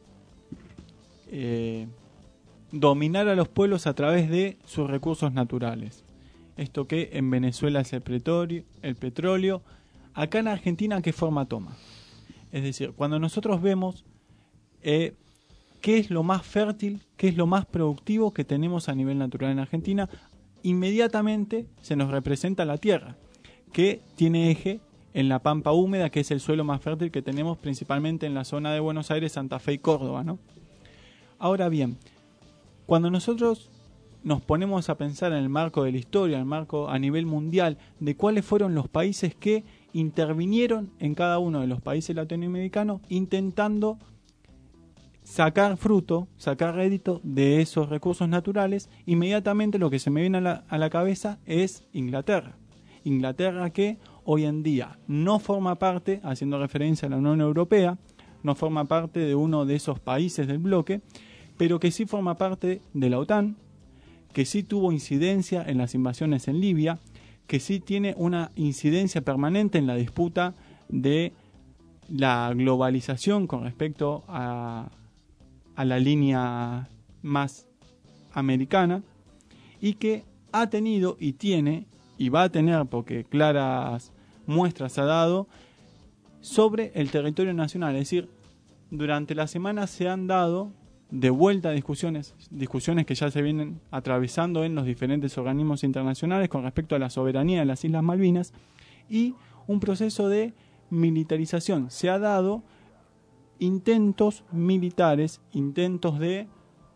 dominar a los pueblos a través de sus recursos naturales. Esto que en Venezuela es el petróleo, acá en Argentina, ¿qué forma toma? Es decir, cuando nosotros vemos qué es lo más fértil, qué es lo más productivo que tenemos a nivel natural en Argentina, inmediatamente se nos representa la tierra, que tiene eje en la pampa húmeda, que es el suelo más fértil que tenemos principalmente en la zona de Buenos Aires, Santa Fe y Córdoba, ¿no? Ahora bien, cuando nosotros nos ponemos a pensar en el marco de la historia, en el marco a nivel mundial, de cuáles fueron los países que intervinieron en cada uno de los países latinoamericanos intentando sacar fruto, sacar rédito de esos recursos naturales, inmediatamente lo que se me viene a la cabeza es Inglaterra. Inglaterra que hoy en día no forma parte, haciendo referencia a la Unión Europea, no forma parte de uno de esos países del bloque, pero que sí forma parte de la OTAN, que sí tuvo incidencia en las invasiones en Libia, que sí tiene una incidencia permanente en la disputa de la globalización con respecto a la línea más americana, y que ha tenido y tiene y va a tener, porque claras muestras ha dado, sobre el territorio nacional. Es decir, durante la semana se han dado de vuelta discusiones que ya se vienen atravesando en los diferentes organismos internacionales con respecto a la soberanía de las Islas Malvinas, y un proceso de militarización. Se ha dado intentos militares, intentos de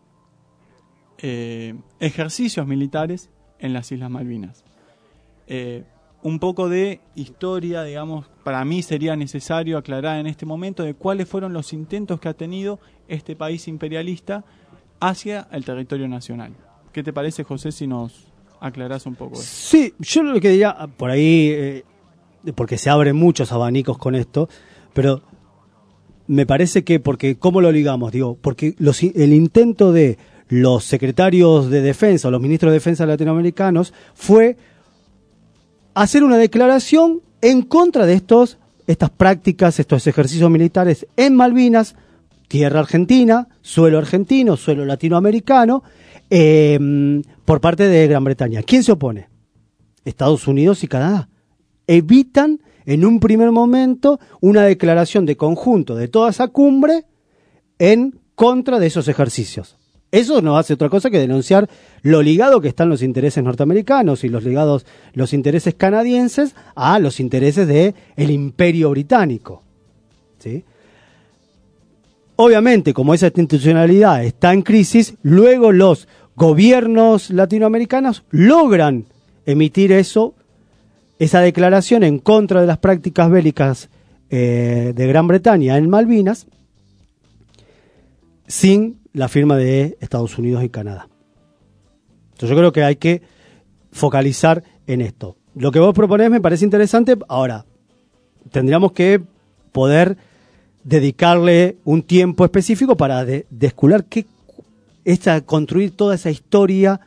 ejercicios militares en las Islas Malvinas. Un poco de historia, digamos, para mí sería necesario aclarar en este momento de cuáles fueron los intentos que ha tenido este país imperialista hacia el territorio nacional. ¿Qué te parece, José, si nos aclarás un poco eso? Sí, yo lo que diría, por ahí, porque se abren muchos abanicos con esto, pero me parece que, porque ¿cómo lo ligamos? Digo, porque el intento de los secretarios de defensa o los ministros de defensa latinoamericanos fue hacer una declaración en contra de estas prácticas, estos ejercicios militares en Malvinas, tierra argentina, suelo latinoamericano, por parte de Gran Bretaña. ¿Quién se opone? Estados Unidos y Canadá. Evitan en un primer momento una declaración de conjunto de toda esa cumbre en contra de esos ejercicios. Eso no hace otra cosa que denunciar lo ligado que están los intereses norteamericanos y los intereses canadienses a los intereses del imperio británico, ¿sí? Obviamente, como esa institucionalidad está en crisis, luego los gobiernos latinoamericanos logran emitir esa declaración en contra de las prácticas bélicas de Gran Bretaña en Malvinas, sin la firma de Estados Unidos y Canadá. Entonces yo creo que hay que focalizar en esto. Lo que vos proponés me parece interesante. Ahora, tendríamos que poder dedicarle un tiempo específico para descular construir toda esa historia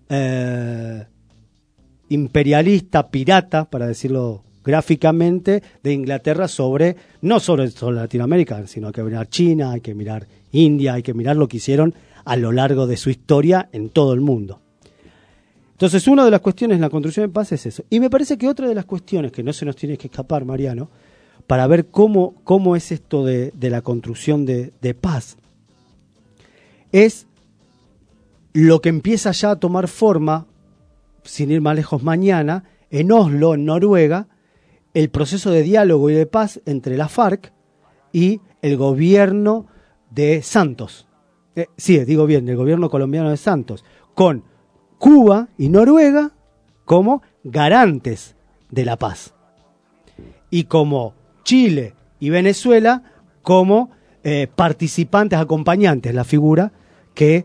imperialista, pirata, para decirlo gráficamente, de Inglaterra no sobre Latinoamérica, sino que mirar China, hay que mirar India, hay que mirar lo que hicieron a lo largo de su historia en todo el mundo. Entonces, una de las cuestiones en la construcción de paz es eso. Y me parece que otra de las cuestiones que no se nos tiene que escapar, Mariano, para ver cómo es esto de la construcción de paz, es lo que empieza ya a tomar forma, sin ir más lejos mañana, en Oslo, en Noruega, el proceso de diálogo y de paz entre la FARC y el gobierno de Santos. El gobierno colombiano de Santos, con Cuba y Noruega como garantes de la paz. Y como Chile y Venezuela como participantes, acompañantes, la figura que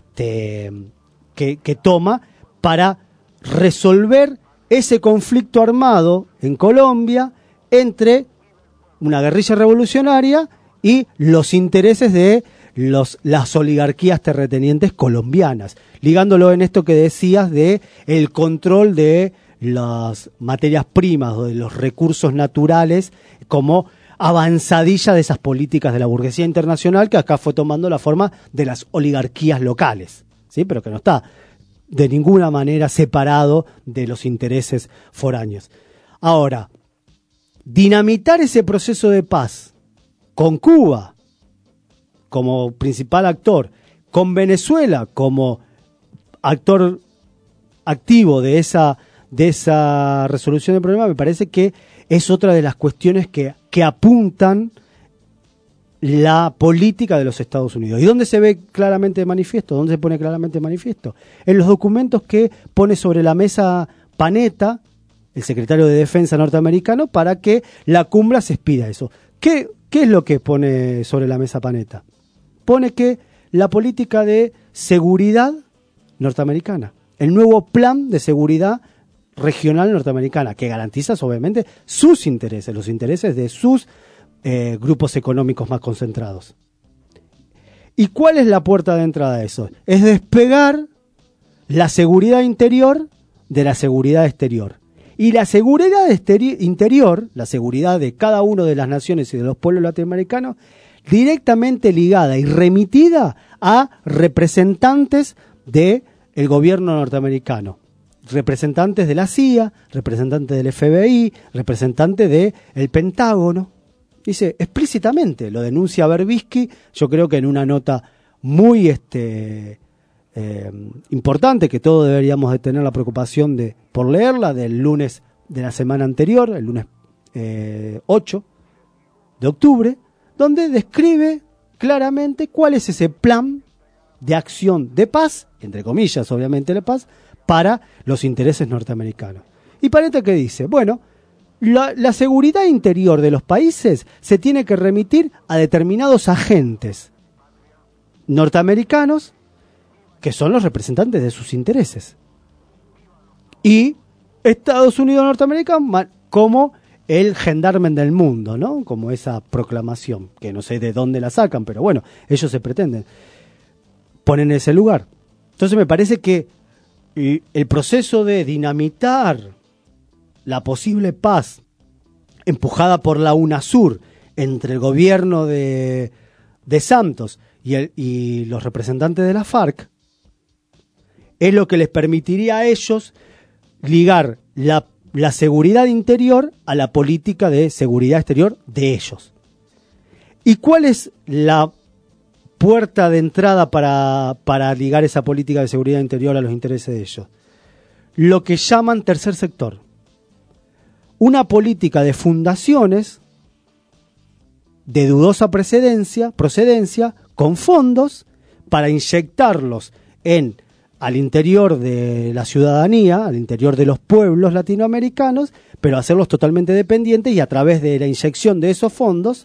toma para resolver ese conflicto armado en Colombia entre una guerrilla revolucionaria y los intereses de las oligarquías terratenientes colombianas, ligándolo en esto que decías de el control de las materias primas o de los recursos naturales como avanzadilla de esas políticas de la burguesía internacional que acá fue tomando la forma de las oligarquías locales, ¿sí? Pero que no está de ninguna manera separado de los intereses foráneos. Ahora, dinamitar ese proceso de paz con Cuba como principal actor, con Venezuela como actor activo de esa resolución del problema, me parece que es otra de las cuestiones que apuntan la política de los Estados Unidos. ¿Y dónde se ve claramente de manifiesto? ¿Dónde se pone claramente de manifiesto? En los documentos que pone sobre la mesa Panetta, el secretario de Defensa norteamericano, para que la cumbre se expida eso. ¿Qué es lo que pone sobre la mesa Panetta? Pone que la política de seguridad norteamericana, el nuevo plan de seguridad regional norteamericana, que garantiza obviamente sus intereses, los intereses de sus grupos económicos más concentrados. ¿Y cuál es la puerta de entrada a eso? Es despegar la seguridad interior de la seguridad exterior. Y la seguridad interior, la seguridad de cada una de las naciones y de los pueblos latinoamericanos, directamente ligada y remitida a representantes del gobierno norteamericano. Representantes de la CIA, representantes del FBI, representantes del Pentágono. Dice explícitamente, lo denuncia Berbisky, yo creo que en una nota muy importante, que todos deberíamos de tener la preocupación por leerla, del lunes de la semana anterior, el lunes 8 de octubre, donde describe claramente cuál es ese plan de acción de paz, entre comillas obviamente de paz, para los intereses norteamericanos. Y Panetta, ¿qué dice? Bueno, la seguridad interior de los países se tiene que remitir a determinados agentes norteamericanos que son los representantes de sus intereses. Y Estados Unidos norteamericano como el gendarme del mundo, ¿no? Como esa proclamación, que no sé de dónde la sacan, pero bueno, ellos se pretenden poner en ese lugar. Entonces me parece que el proceso de dinamitar la posible paz empujada por la UNASUR entre el gobierno de Santos y los representantes de la FARC es lo que les permitiría a ellos ligar la seguridad interior a la política de seguridad exterior de ellos. ¿Y cuál es la puerta de entrada para ligar esa política de seguridad interior a los intereses de ellos? Lo que llaman tercer sector. Una política de fundaciones de dudosa procedencia con fondos para inyectarlos al interior de la ciudadanía, al interior de los pueblos latinoamericanos, pero hacerlos totalmente dependientes y a través de la inyección de esos fondos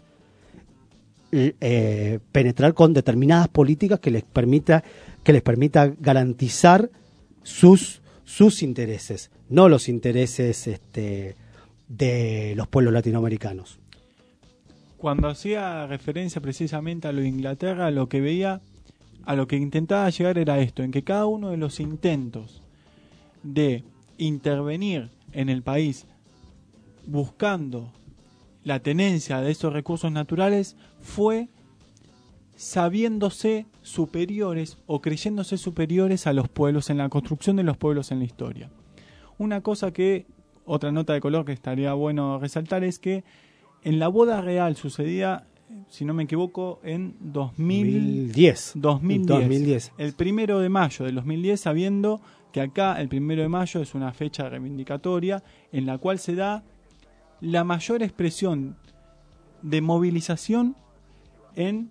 penetrar con determinadas políticas que les permita garantizar sus intereses, no los intereses de los pueblos latinoamericanos. Cuando hacía referencia precisamente a lo de Inglaterra, lo que veía, a lo que intentaba llegar era esto, en que cada uno de los intentos de intervenir en el país buscando la tenencia de esos recursos naturales fue sabiéndose superiores o creyéndose superiores a los pueblos en la construcción de los pueblos en la historia. Una cosa que, otra nota de color que estaría bueno resaltar, es que en la boda real sucedía, si no me equivoco, en 2010. El 1 de mayo del 2010, sabiendo que acá el 1 de mayo es una fecha reivindicatoria en la cual se da la mayor expresión de movilización en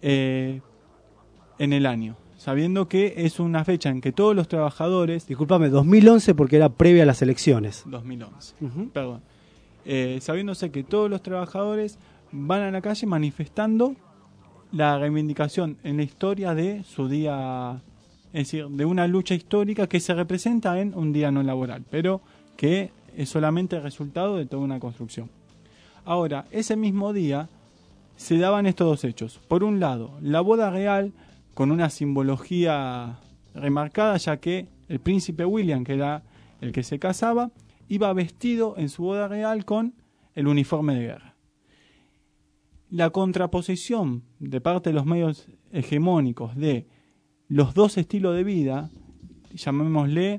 el año, sabiendo que es una fecha en que todos los trabajadores... Discúlpame, 2011 porque era previa a las elecciones. 2011, perdón. Sabiéndose que todos los trabajadores van a la calle manifestando la reivindicación en la historia de su día, es decir, de una lucha histórica que se representa en un día no laboral, pero que es solamente el resultado de toda una construcción. Ahora, ese mismo día se daban estos dos hechos. Por un lado, la boda real con una simbología remarcada, ya que el príncipe William, que era el que se casaba, iba vestido en su boda real con el uniforme de guerra. La contraposición de parte de los medios hegemónicos de los dos estilos de vida, llamémosle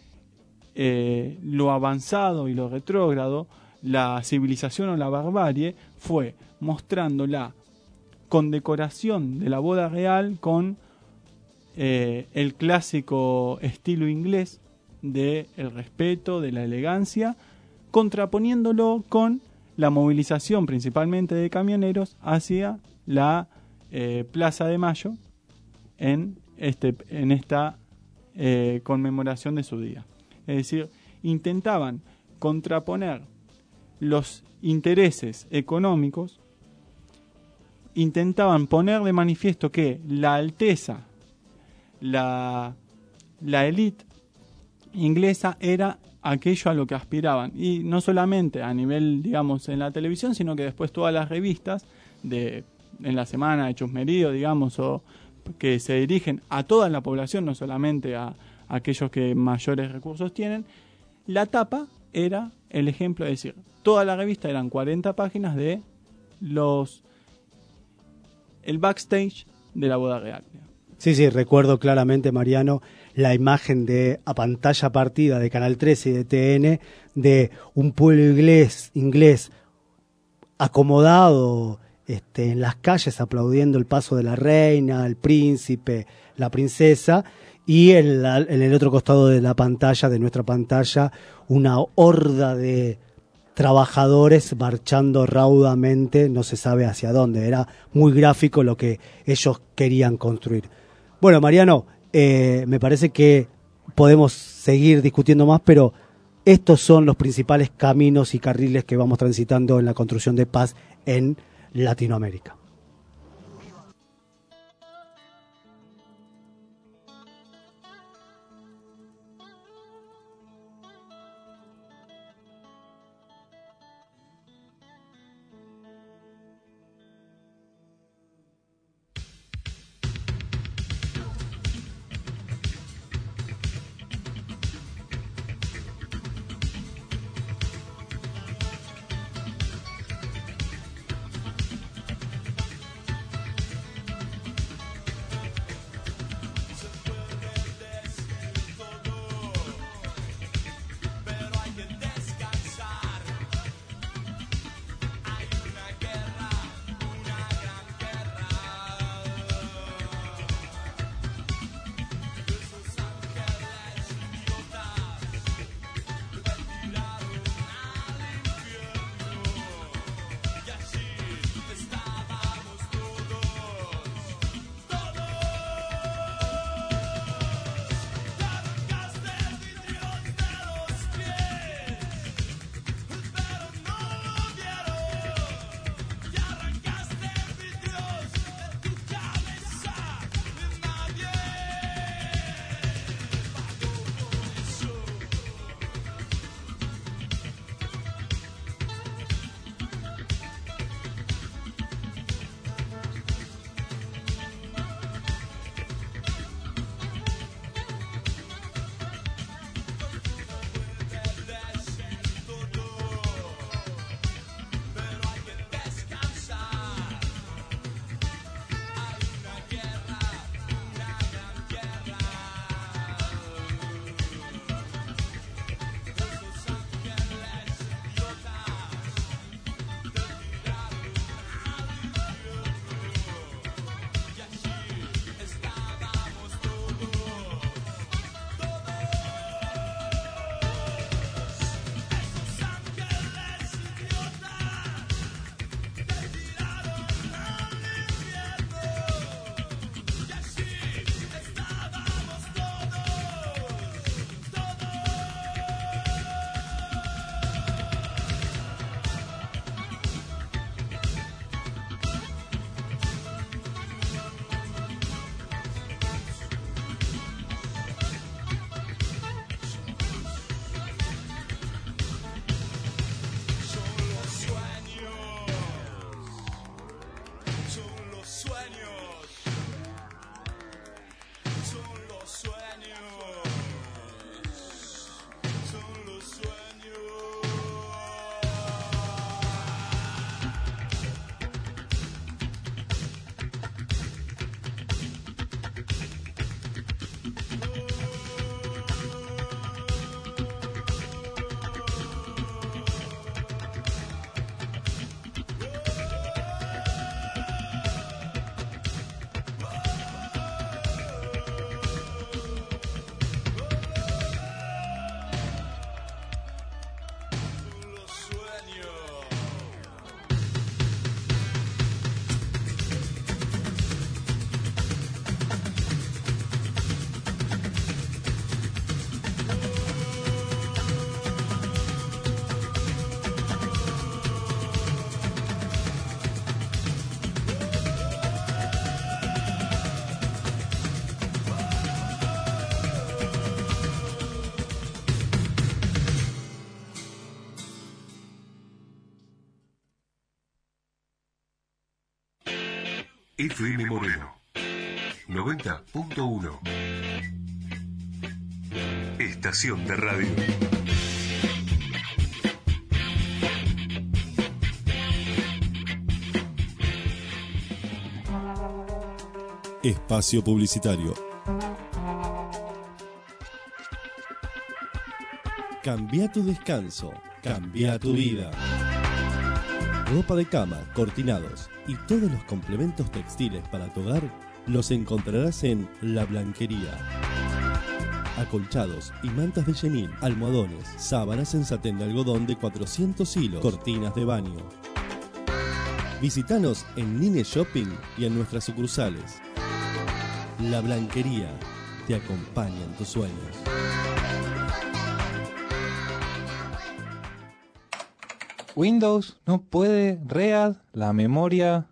lo avanzado y lo retrógrado, la civilización o la barbarie, fue mostrando la condecoración de la boda real con el clásico estilo inglés del respeto, de la elegancia, contraponiéndolo con la movilización principalmente de camioneros hacia la Plaza de Mayo en esta conmemoración de su día. Es decir, intentaban contraponer los intereses económicos, intentaban poner de manifiesto que la alteza, la élite inglesa era aquello a lo que aspiraban, y no solamente a nivel, digamos, en la televisión, sino que después todas las revistas en la semana de chusmerío, digamos, o que se dirigen a toda la población, no solamente a aquellos que mayores recursos tienen. La tapa era el ejemplo, es decir, toda la revista eran 40 páginas de el backstage de la boda real. Sí, recuerdo claramente, Mariano, la imagen a pantalla partida de Canal 13 y de TN de un pueblo inglés acomodado en las calles aplaudiendo el paso de la reina, el príncipe, la princesa, y en el otro costado de la pantalla, de nuestra pantalla, una horda de trabajadores marchando raudamente, no se sabe hacia dónde. Era muy gráfico lo que ellos querían construir. Bueno, Mariano, me parece que podemos seguir discutiendo más, pero estos son los principales caminos y carriles que vamos transitando en la construcción de paz en Latinoamérica. FM Moreno 90.1. Estación de radio. Espacio publicitario. Cambia tu descanso, cambia tu vida. Ropa de cama, cortinados y todos los complementos textiles para tu hogar los encontrarás en La Blanquería. Acolchados y mantas de chenil, almohadones, sábanas en satén de algodón de 400 hilos, cortinas de baño. Visítanos en Nine Shopping y en nuestras sucursales. La Blanquería te acompaña en tus sueños. Windows no puede read la memoria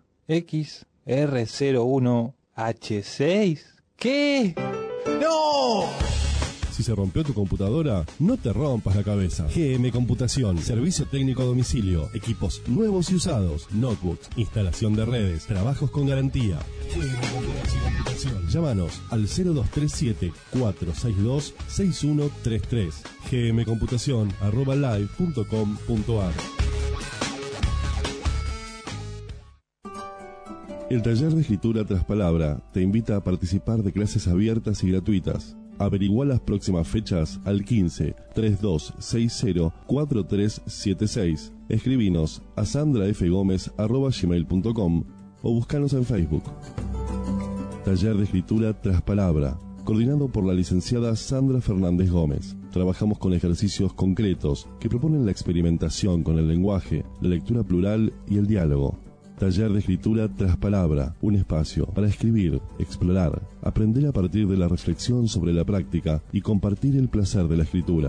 XR01H6. ¿Qué? ¡No! Si se rompió tu computadora, no te rompas la cabeza. GM Computación, servicio técnico a domicilio, equipos nuevos y usados, notebooks, instalación de redes, trabajos con garantía. GM Computación. Llámanos al 0237-462-6133. gmcomputacion@live.com.ar. El taller de escritura tras palabra te invita a participar de clases abiertas y gratuitas. Averigua las próximas fechas al 15 3260 4376. Escribinos a sandrafgomez@gmail.com o búscanos en Facebook. Taller de escritura tras palabra, coordinado por la licenciada Sandra Fernández Gómez. Trabajamos con ejercicios concretos que proponen la experimentación con el lenguaje, la lectura plural y el diálogo. Taller de escritura tras palabra, un espacio para escribir, explorar, aprender a partir de la reflexión sobre la práctica y compartir el placer de la escritura.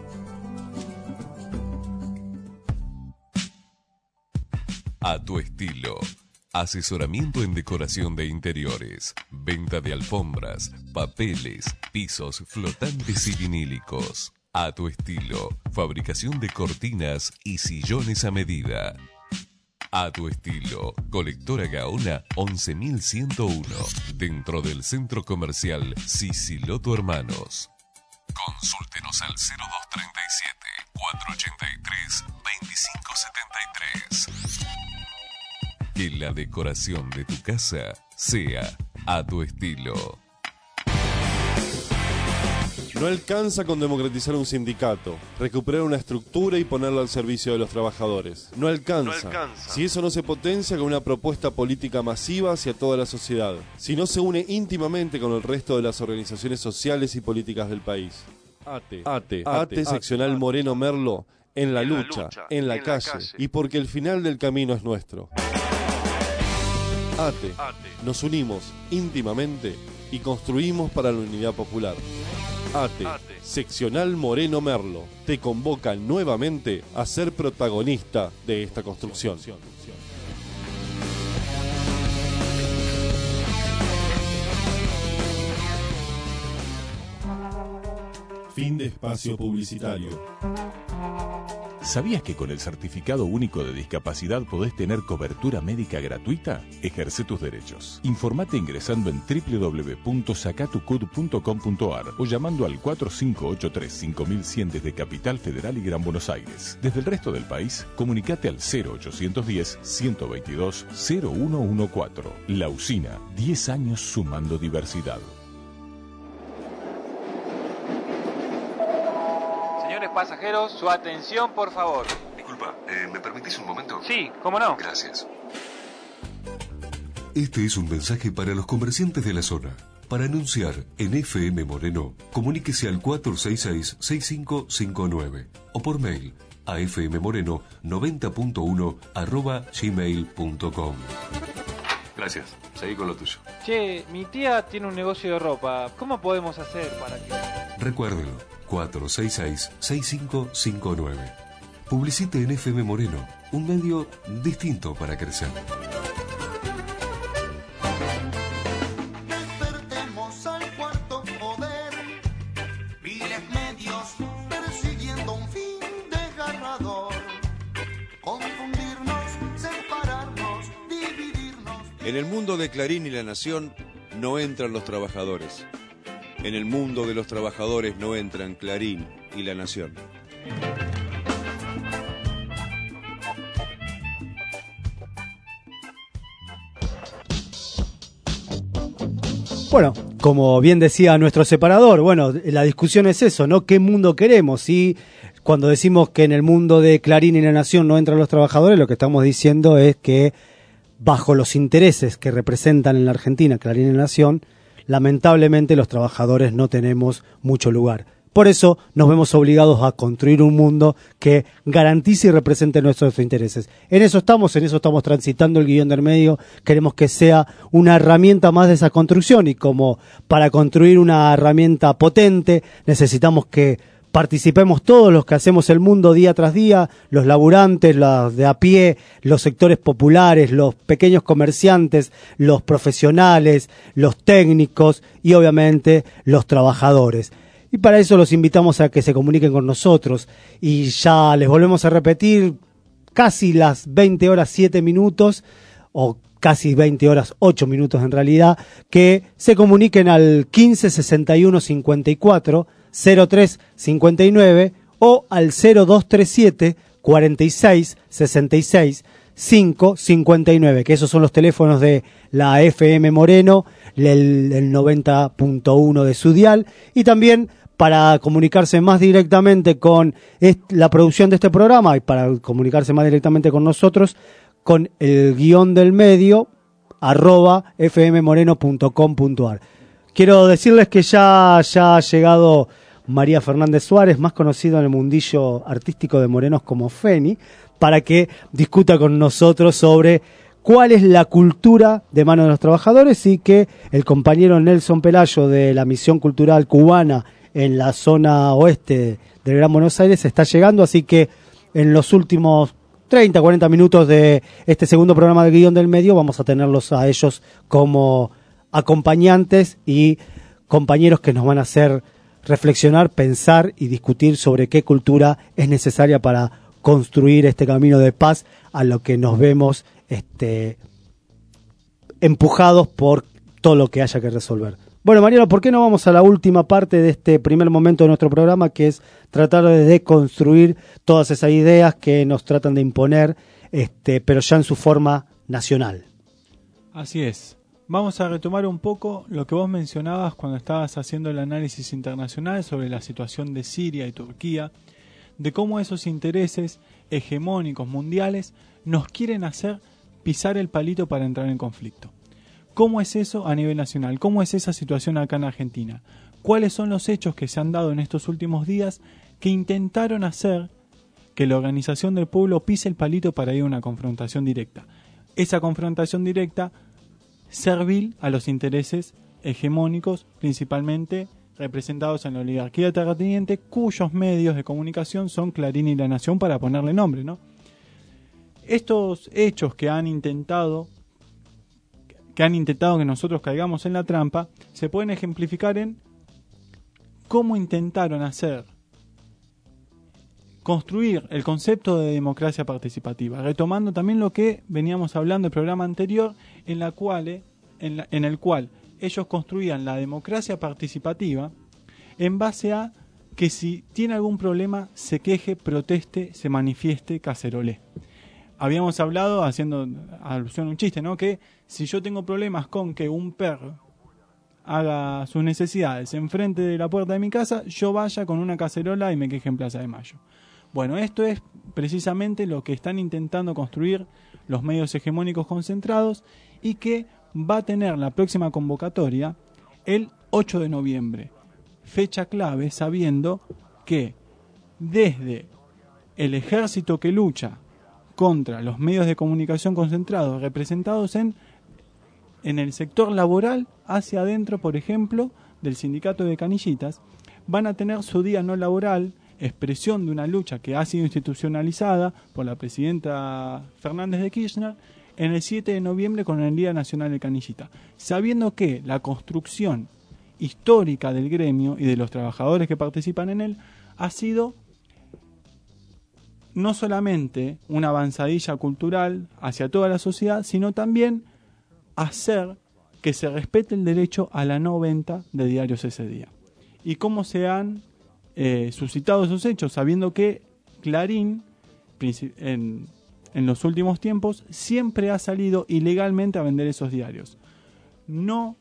A tu estilo. Asesoramiento en decoración de interiores, venta de alfombras, papeles, pisos flotantes y vinílicos. A tu estilo. Fabricación de cortinas y sillones a medida. A tu estilo, Colectora Gaona 11101, dentro del centro comercial Siciloto Hermanos. Consúltenos al 0237-483-2573. Que la decoración de tu casa sea a tu estilo. No alcanza con democratizar un sindicato, recuperar una estructura y ponerla al servicio de los trabajadores. No alcanza. Si eso no se potencia con una propuesta política masiva hacia toda la sociedad. Si no se une íntimamente con el resto de las organizaciones sociales y políticas del país. ATE seccional Moreno Merlo, en la lucha, en la calle, y porque el final del camino es nuestro. ATE, nos unimos íntimamente y construimos para la unidad popular. ATE, seccional Moreno Merlo, te convoca nuevamente a ser protagonista de esta construcción. Fin de espacio publicitario. ¿Sabías que con el Certificado Único de Discapacidad podés tener cobertura médica gratuita? Ejerce tus derechos. Informate ingresando en www.sacatucud.com.ar o llamando al 4583-5100 desde Capital Federal y Gran Buenos Aires. Desde el resto del país, comunicate al 0810-122-0114. La Usina, 10 años sumando diversidad. Pasajeros, su atención, por favor. Disculpa, ¿me permitís un momento? Sí, ¿cómo no? Gracias. Este es un mensaje para los comerciantes de la zona. Para anunciar en FM Moreno, comuníquese al 466-6559 o por mail a fmmoreno90.1@gmail.com. Gracias, seguí con lo tuyo. Che, mi tía tiene un negocio de ropa. ¿Cómo podemos hacer para que...? Recuérdelo. 466-6559. Publicite en FM Moreno, un medio distinto para crecer. Despertemos al cuarto poder, viles medios persiguiendo un fin desgarrador, confundirnos, separarnos, dividirnos. En el mundo de Clarín y La Nación no entran los trabajadores. En el mundo de los trabajadores no entran Clarín y La Nación. Bueno, como bien decía nuestro separador, bueno, la discusión es eso, ¿no? ¿Qué mundo queremos? Y cuando decimos que en el mundo de Clarín y La Nación no entran los trabajadores, lo que estamos diciendo es que bajo los intereses que representan en la Argentina Clarín y La Nación, lamentablemente los trabajadores no tenemos mucho lugar. Por eso nos vemos obligados a construir un mundo que garantice y represente nuestros intereses. En eso estamos transitando el guión del medio. Queremos que sea una herramienta más de esa construcción, y como para construir una herramienta potente necesitamos que participemos todos los que hacemos el mundo día tras día, los laburantes, los de a pie, los sectores populares, los pequeños comerciantes, los profesionales, los técnicos y obviamente los trabajadores. Y para eso los invitamos a que se comuniquen con nosotros. Y ya les volvemos a repetir, casi las 20 horas 7 minutos, o casi 20 horas 8 minutos en realidad, que se comuniquen al 15 61 54 03 59 o al 0237 46 66 559, que esos son los teléfonos de la FM Moreno, el 90.1 de su dial, y también para comunicarse más directamente con la producción de este programa y para comunicarse más directamente con nosotros, con el guión del medio @fmmoreno.com.ar. Quiero decirles que ya ha llegado María Fernández Suárez, más conocido en el mundillo artístico de Morenos como Feni, para que discuta con nosotros sobre cuál es la cultura de mano de los trabajadores, y que el compañero Nelson Pelayo de la Misión Cultural Cubana en la zona oeste del Gran Buenos Aires está llegando, así que en los últimos 30, 40 minutos de este segundo programa de Guión del Medio vamos a tenerlos a ellos como acompañantes y compañeros que nos van a hacer reflexionar, pensar y discutir sobre qué cultura es necesaria para construir este camino de paz a lo que nos vemos empujados por todo lo que haya que resolver. Bueno, Mariano, ¿por qué no vamos a la última parte de este primer momento de nuestro programa, que es tratar de deconstruir todas esas ideas que nos tratan de imponer, pero ya en su forma nacional? Así es. Vamos a retomar un poco lo que vos mencionabas cuando estabas haciendo el análisis internacional sobre la situación de Siria y Turquía, de cómo esos intereses hegemónicos mundiales nos quieren hacer pisar el palito para entrar en conflicto. ¿Cómo es eso a nivel nacional? ¿Cómo es esa situación acá en Argentina? ¿Cuáles son los hechos que se han dado en estos últimos días que intentaron hacer que la Organización del Pueblo pise el palito para ir a una confrontación directa? Esa confrontación directa servil a los intereses hegemónicos, principalmente representados en la oligarquía terrateniente, cuyos medios de comunicación son Clarín y La Nación, para ponerle nombre, ¿no? Estos hechos que han intentado que nosotros caigamos en la trampa, se pueden ejemplificar en cómo intentaron construir el concepto de democracia participativa, retomando también lo que veníamos hablando en el programa anterior, en el cual ellos construían la democracia participativa en base a que si tiene algún problema se queje, proteste, se manifieste, cacerole. Habíamos hablado, haciendo alusión a un chiste, ¿no?, que si yo tengo problemas con que un perro haga sus necesidades enfrente de la puerta de mi casa, yo vaya con una cacerola y me queje en Plaza de Mayo. Bueno, esto es precisamente lo que están intentando construir los medios hegemónicos concentrados, y que va a tener la próxima convocatoria el 8 de noviembre. Fecha clave, sabiendo que desde el ejército que lucha contra los medios de comunicación concentrados representados en el sector laboral hacia adentro, por ejemplo, del sindicato de canillitas, van a tener su día no laboral, expresión de una lucha que ha sido institucionalizada por la presidenta Fernández de Kirchner, en el 7 de noviembre con el Día Nacional de Canillita, sabiendo que la construcción histórica del gremio y de los trabajadores que participan en él ha sido no solamente una avanzadilla cultural hacia toda la sociedad, sino también hacer que se respete el derecho a la no venta de diarios ese día. ¿Y cómo se han suscitado esos hechos? Sabiendo que Clarín, en los últimos tiempos, siempre ha salido ilegalmente a vender esos diarios. No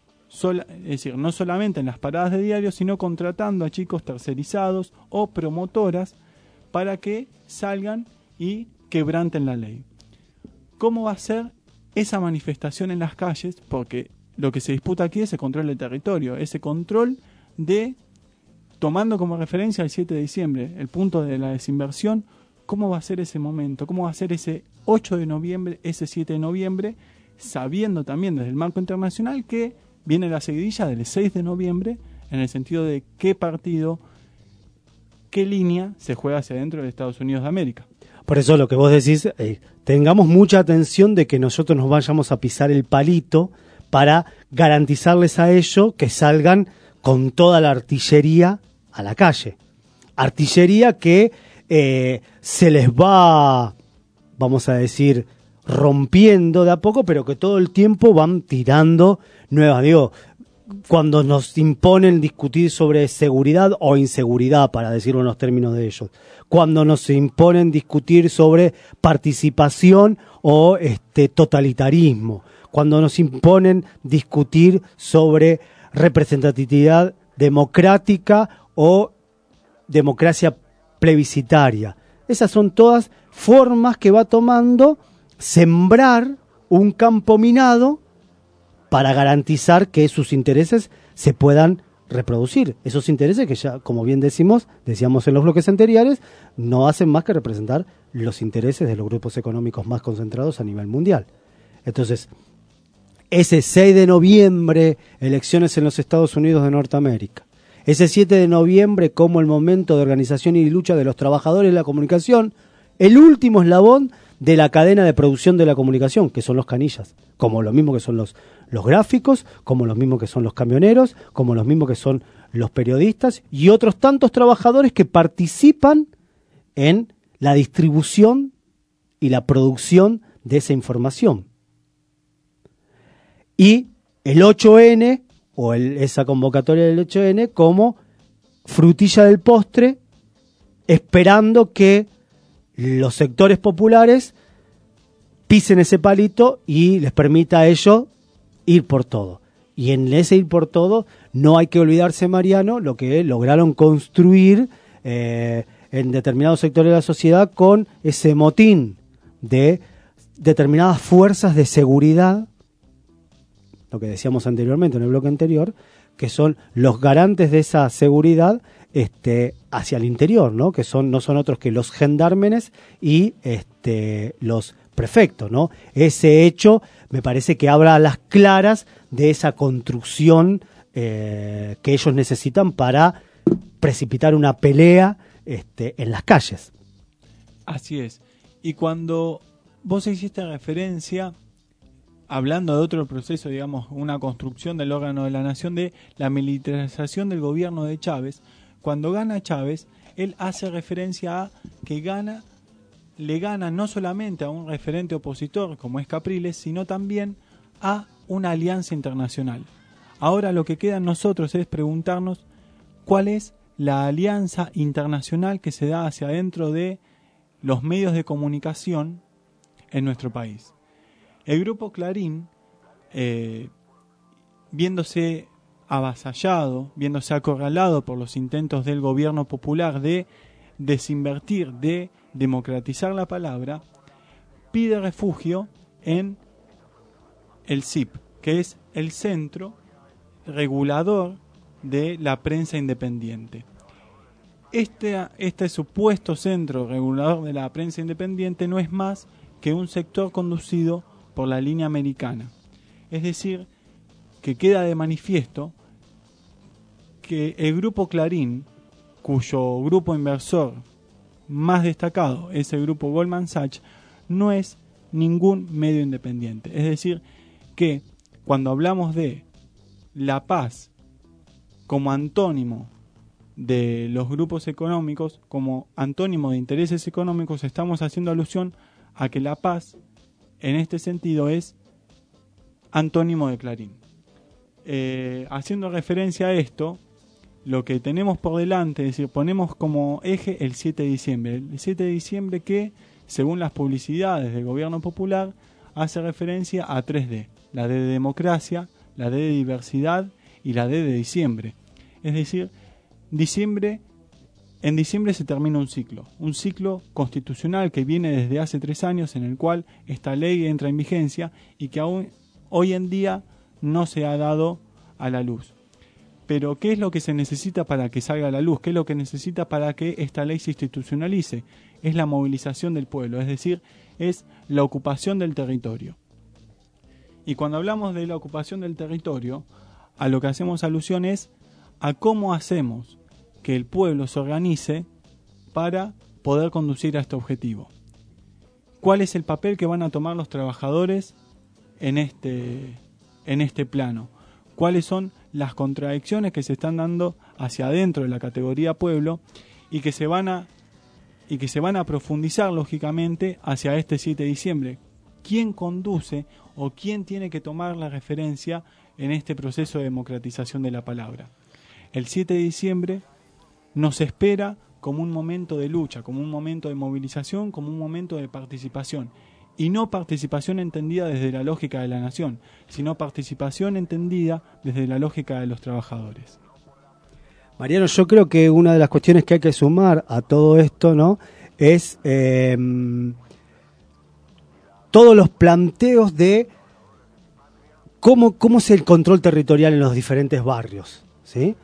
solamente en las paradas de diarios, sino contratando a chicos tercerizados o promotoras para que salgan y quebranten la ley. ¿Cómo va a ser esa manifestación en las calles? Porque lo que se disputa aquí es el control del territorio, ese control de, tomando como referencia el 7 de diciembre, el punto de la desinversión. ¿Cómo va a ser ese momento? ¿Cómo va a ser ese 8 de noviembre, ese 7 de noviembre? Sabiendo también desde el marco internacional que viene la seguidilla del 6 de noviembre, en el sentido de qué partido, qué línea se juega hacia adentro de Estados Unidos de América. Por eso lo que vos decís, tengamos mucha atención de que nosotros nos vayamos a pisar el palito para garantizarles a ellos que salgan con toda la artillería a la calle. Artillería que se les va, vamos a decir, rompiendo de a poco, pero que todo el tiempo van tirando nuevas. Digo, cuando nos imponen discutir sobre seguridad o inseguridad, para decirlo en los términos de ellos, cuando nos imponen discutir sobre participación o totalitarismo, cuando nos imponen discutir sobre representatividad democrática o democracia plebiscitaria. Esas son todas formas que va tomando sembrar un campo minado para garantizar que sus intereses se puedan reproducir. Esos intereses que ya, como bien decíamos en los bloques anteriores, no hacen más que representar los intereses de los grupos económicos más concentrados a nivel mundial. Entonces, ese 6 de noviembre, elecciones en los Estados Unidos de Norteamérica. Ese 7 de noviembre como el momento de organización y lucha de los trabajadores de la comunicación, el último eslabón de la cadena de producción de la comunicación, que son los canillas, como lo mismo que son los gráficos, como lo mismo que son los camioneros, como lo mismo que son los periodistas y otros tantos trabajadores que participan en la distribución y la producción de esa información. Y el 8N, o esa convocatoria del 8N, como frutilla del postre, esperando que los sectores populares pisen ese palito y les permita a ellos ir por todo. Y en ese ir por todo no hay que olvidarse, Mariano, lo que lograron construir en determinados sectores de la sociedad con ese motín de determinadas fuerzas de seguridad, lo que decíamos anteriormente en el bloque anterior, que son los garantes de esa seguridad hacia el interior, ¿no? Que no son otros que los gendármenes y los prefectos, ¿no? Ese hecho me parece que habla a las claras de esa construcción que ellos necesitan para precipitar una pelea en las calles. Así es. Y cuando vos hiciste referencia, hablando de otro proceso, digamos, una construcción del órgano de la nación, de la militarización del gobierno de Chávez, cuando gana Chávez, él hace referencia a que le gana no solamente a un referente opositor como es Capriles, sino también a una alianza internacional. Ahora lo que queda en nosotros es preguntarnos cuál es la alianza internacional que se da hacia adentro de los medios de comunicación en nuestro país. El grupo Clarín, viéndose avasallado, viéndose acorralado por los intentos del gobierno popular de desinvertir, de democratizar la palabra, pide refugio en el CIP, que es el Centro Regulador de la Prensa Independiente. Este supuesto Centro Regulador de la Prensa Independiente no es más que un sector conducido por la línea americana. Es decir, que queda de manifiesto que el grupo Clarín, cuyo grupo inversor más destacado es el grupo Goldman Sachs, no es ningún medio independiente. Es decir, que cuando hablamos de la paz como antónimo de los grupos económicos, como antónimo de intereses económicos, estamos haciendo alusión a que la paz en este sentido es antónimo de Clarín. Haciendo referencia a esto, lo que tenemos por delante, es decir, ponemos como eje el 7 de diciembre. El 7 de diciembre que, según las publicidades del gobierno popular, hace referencia a 3D. La D de democracia, la D de diversidad y la D de diciembre. Es decir, en diciembre se termina un ciclo constitucional que viene desde hace 3 años, en el cual esta ley entra en vigencia y que aún hoy en día no se ha dado a la luz. Pero ¿qué es lo que se necesita para que salga a la luz? ¿Qué es lo que necesita para que esta ley se institucionalice? Es la movilización del pueblo, es decir, es la ocupación del territorio. Y cuando hablamos de la ocupación del territorio, a lo que hacemos alusión es a cómo hacemos que el pueblo se organice para poder conducir a este objetivo. ¿Cuál es el papel que van a tomar los trabajadores en este plano? ¿Cuáles son las contradicciones que se están dando hacia adentro de la categoría pueblo y que se van a profundizar lógicamente hacia este 7 de diciembre? ¿Quién conduce o quién tiene que tomar la referencia en este proceso de democratización de la palabra? El 7 de diciembre nos espera como un momento de lucha, como un momento de movilización, como un momento de participación. Y no participación entendida desde la lógica de la nación, sino participación entendida desde la lógica de los trabajadores. Mariano, yo creo que una de las cuestiones que hay que sumar a todo esto, ¿no?, es todos los planteos de cómo es el control territorial en los diferentes barrios, ¿sí?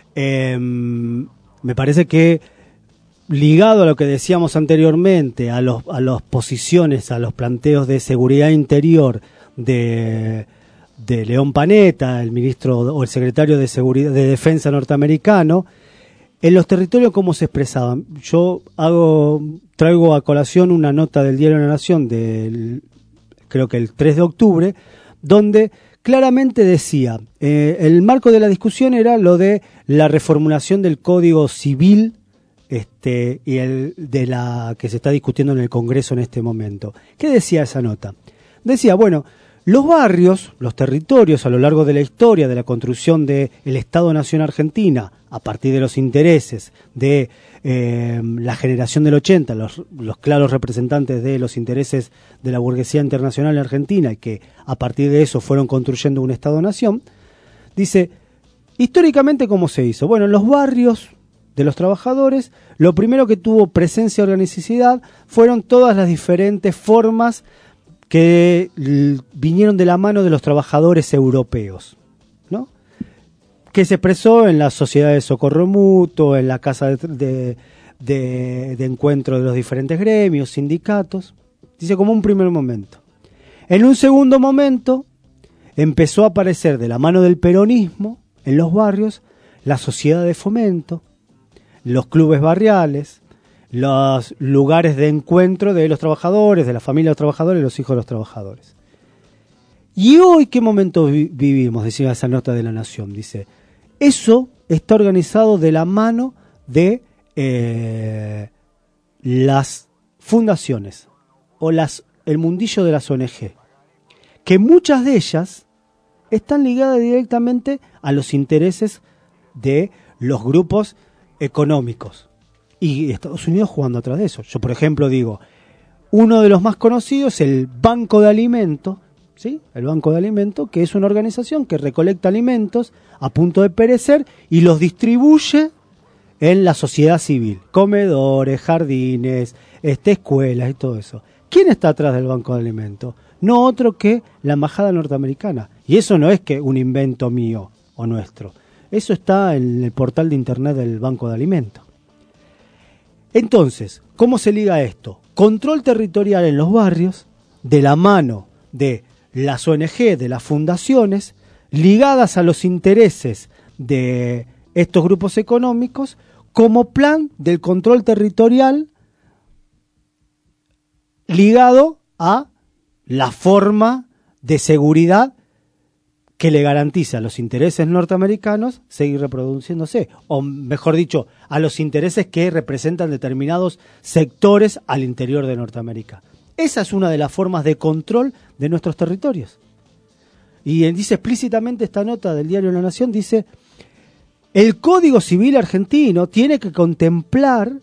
Me parece que ligado a lo que decíamos anteriormente, a las posiciones, a los planteos de seguridad interior de León Panetta, el ministro o el secretario de seguridad de defensa norteamericano, en los territorios cómo se expresaban. Yo traigo a colación una nota del diario La Nación creo que el 3 de octubre, donde claramente decía, el marco de la discusión era lo de la reformulación del Código Civil y de la que se está discutiendo en el Congreso en este momento. ¿Qué decía esa nota? Decía, bueno, los barrios, los territorios a lo largo de la historia de la construcción del Estado-Nación Argentina, a partir de los intereses de la generación del 80, los claros representantes de los intereses de la burguesía internacional argentina, y que a partir de eso fueron construyendo un Estado-Nación, dice, históricamente, ¿cómo se hizo? Bueno, en los barrios de los trabajadores, lo primero que tuvo presencia y organicidad fueron todas las diferentes formas que vinieron de la mano de los trabajadores europeos, ¿no?, que se expresó en las sociedades de socorro mutuo, en la casa de encuentro de los diferentes gremios, sindicatos, dice, como un primer momento. En un segundo momento empezó a aparecer de la mano del peronismo en los barrios la sociedad de fomento, los clubes barriales, los lugares de encuentro de los trabajadores, de la familia de los trabajadores y los hijos de los trabajadores. ¿Y hoy qué momento vivimos? Decía esa nota de La Nación. Dice, eso está organizado de la mano de las fundaciones o el mundillo de las ONG, que muchas de ellas están ligadas directamente a los intereses de los grupos económicos, y Estados Unidos jugando atrás de eso. Yo, por ejemplo, digo, uno de los más conocidos es el Banco de Alimentos, ¿sí? El Banco de Alimentos, que es una organización que recolecta alimentos a punto de perecer y los distribuye en la sociedad civil, comedores, jardines, escuelas y todo eso. ¿Quién está atrás del Banco de Alimentos? No otro que la embajada norteamericana. Y eso no es que un invento mío o nuestro. Eso está en el portal de internet del Banco de Alimentos. Entonces, ¿cómo se liga esto? Control territorial en los barrios, de la mano de las ONG, de las fundaciones, ligadas a los intereses de estos grupos económicos, como plan del control territorial ligado a la forma de seguridad que le garantiza a los intereses norteamericanos seguir reproduciéndose, o mejor dicho, a los intereses que representan determinados sectores al interior de Norteamérica. Esa es una de las formas de control de nuestros territorios. y dice explícitamente esta nota del diario La Nación, dice: el Código Civil argentino tiene que contemplar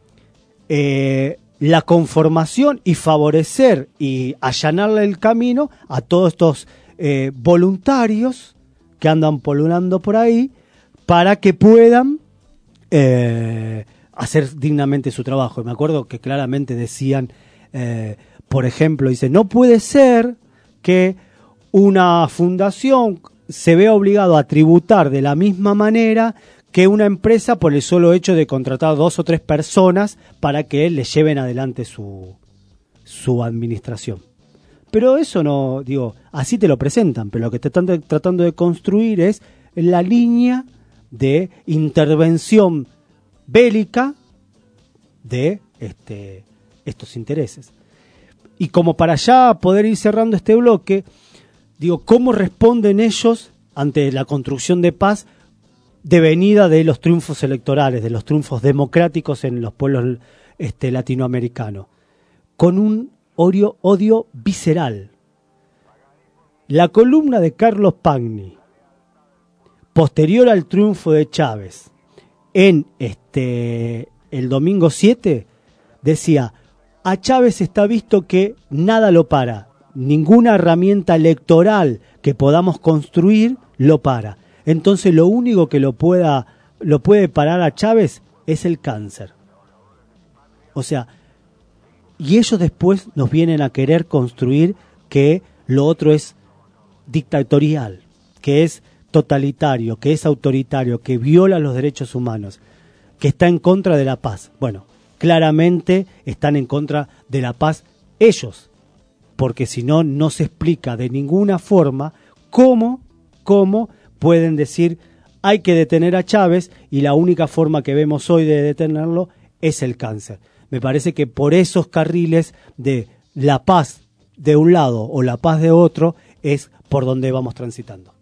la conformación y favorecer y allanarle el camino a todos estos voluntarios que andan polulando por ahí para que puedan hacer dignamente su trabajo. Y me acuerdo que claramente decían, por ejemplo, dice: no puede ser que una fundación se vea obligado a tributar de la misma manera que una empresa por el solo hecho de contratar 2 o 3 personas para que le lleven adelante su administración. Pero eso no, digo, así te lo presentan, pero lo que te están tratando de construir es la línea de intervención bélica de estos intereses. Y como para ya poder ir cerrando este bloque, digo, ¿cómo responden ellos ante la construcción de paz devenida de los triunfos electorales, de los triunfos democráticos en los pueblos latinoamericanos? Con un odio visceral. La columna de Carlos Pagni, posterior al triunfo de Chávez, en el domingo 7, decía: a Chávez está visto que nada lo para, ninguna herramienta electoral que podamos construir lo para. Entonces lo único que lo puede parar a Chávez es el cáncer. O sea, y ellos después nos vienen a querer construir que lo otro es dictatorial, que es totalitario, que es autoritario, que viola los derechos humanos, que está en contra de la paz. Bueno, claramente están en contra de la paz ellos, porque si no, no se explica de ninguna forma cómo pueden decir: hay que detener a Chávez, y la única forma que vemos hoy de detenerlo es el cáncer. Me parece que por esos carriles de la paz de un lado o la paz de otro es por donde vamos transitando.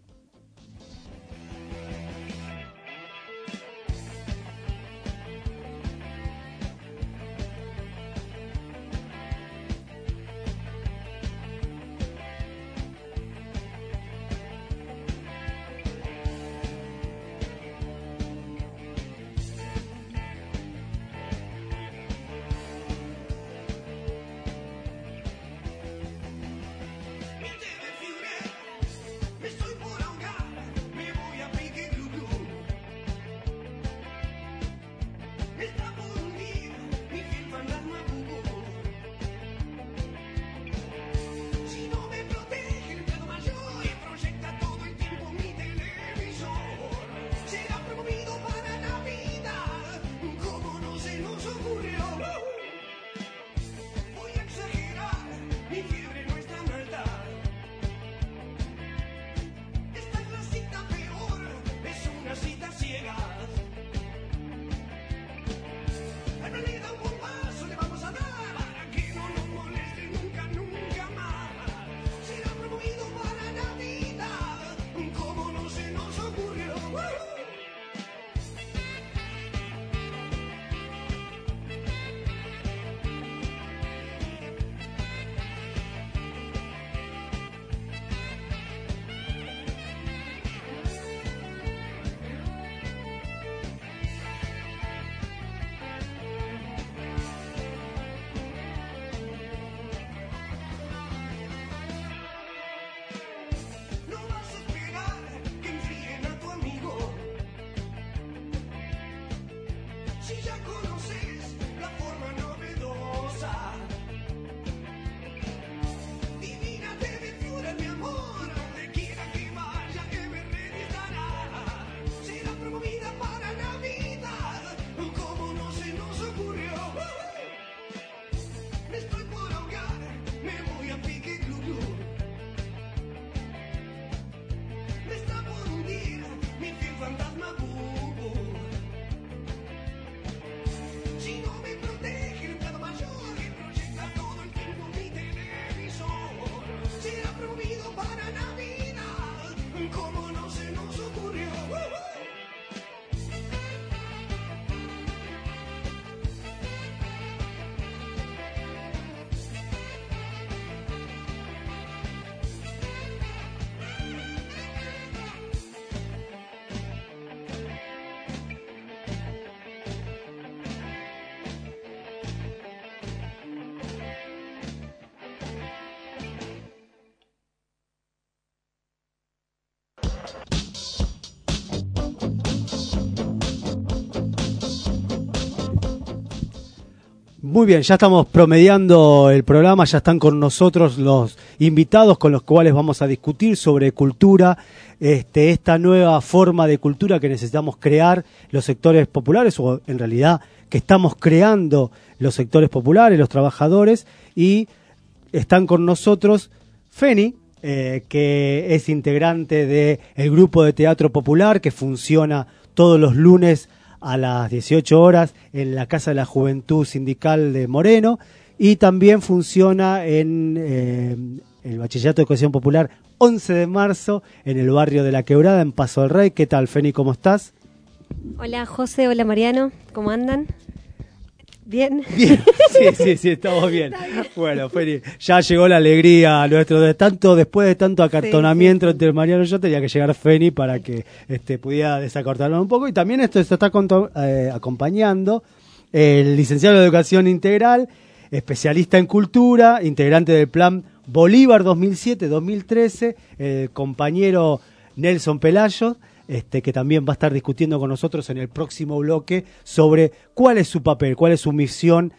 Muy bien, ya estamos promediando el programa, ya están con nosotros los invitados con los cuales vamos a discutir sobre cultura, esta nueva forma de cultura que necesitamos crear los sectores populares, o en realidad que estamos creando los sectores populares, los trabajadores, y están con nosotros Feni, que es integrante del grupo de teatro popular que funciona todos los lunes a las 18 horas en la Casa de la Juventud Sindical de Moreno, y también funciona en el Bachillerato de Educación Popular 11 de marzo en el barrio de La Quebrada, en Paso del Rey. ¿Qué tal, Feni? ¿Cómo estás? Hola, José. Hola, Mariano. ¿Cómo andan? ¿Bien? Bien. Sí, estamos bien. Bueno, Feni, ya llegó la alegría a nuestro después de tanto acartonamiento entre Mariano y yo, tenía que llegar Feni para que pudiera desacortarlo un poco. Y también esto se está acompañando el licenciado en Educación Integral, especialista en cultura, integrante del Plan Bolívar 2007-2013, el compañero Nelson Pelayo, que también va a estar discutiendo con nosotros en el próximo bloque sobre cuál es su papel, cuál es su misión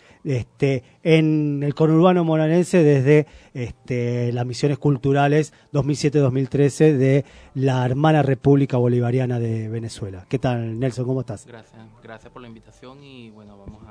en el conurbano moranense desde las misiones culturales 2007-2013 de la hermana República Bolivariana de Venezuela. ¿Qué tal, Nelson? ¿Cómo estás? Gracias por la invitación y bueno, vamos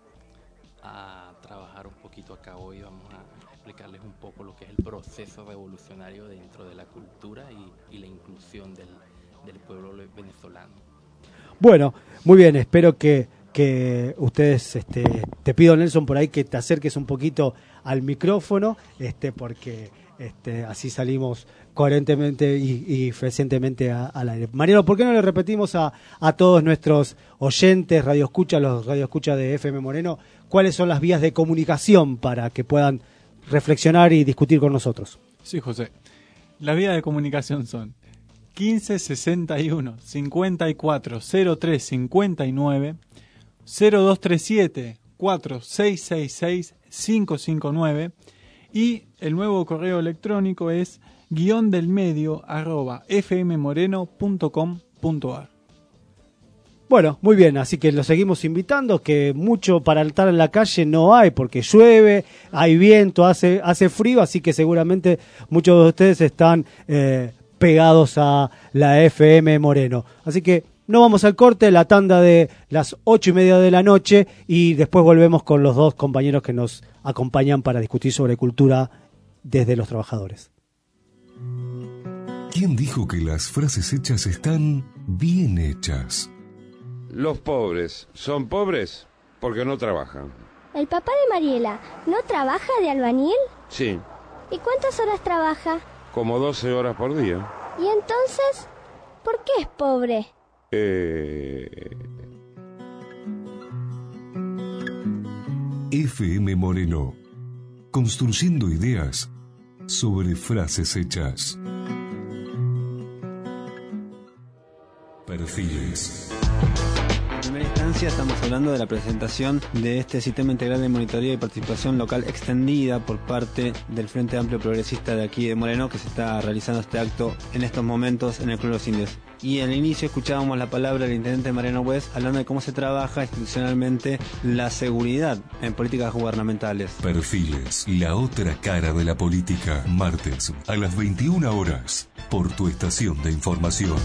a trabajar un poquito acá hoy, vamos a explicarles un poco lo que es el proceso revolucionario dentro de la cultura y la inclusión del pueblo venezolano. Bueno, muy bien, espero que ustedes, te pido, Nelson, por ahí que te acerques un poquito al micrófono, porque así salimos coherentemente y fehacientemente al aire. Mariano, ¿por qué no le repetimos a todos nuestros oyentes, los radioescuchas de FM Moreno, cuáles son las vías de comunicación para que puedan reflexionar y discutir con nosotros? Sí, José. Las vías de comunicación son 15 61 54 03 59, 0237 4666 559 y el nuevo correo electrónico es @fmmoreno.com.ar. Bueno, muy bien, así que los seguimos invitando, que mucho para estar en la calle no hay, porque llueve, hay viento, hace frío, así que seguramente muchos de ustedes están pegados a la FM Moreno. Así que no vamos al corte, la tanda de las 8:30 de la noche, y después volvemos con los dos compañeros que nos acompañan para discutir sobre cultura desde los trabajadores. ¿Quién dijo que las frases hechas están bien hechas? Los pobres son pobres porque no trabajan. ¿El papá de Mariela no trabaja de albañil? Sí, ¿Y cuántas horas trabaja? como 12 horas por día. ¿Y entonces por qué es pobre? FM Moreno, construyendo ideas sobre frases hechas. Perfiles. En primera instancia estamos hablando de la presentación de este sistema integral de monitoreo y participación local extendida por parte del Frente Amplio Progresista de aquí de Moreno, que se está realizando este acto en estos momentos en el Club de los Indios. Y al inicio escuchábamos la palabra del intendente Mariano West hablando de cómo se trabaja institucionalmente la seguridad en políticas gubernamentales. Perfiles, la otra cara de la política. Martes a las 21 horas por tu estación de información.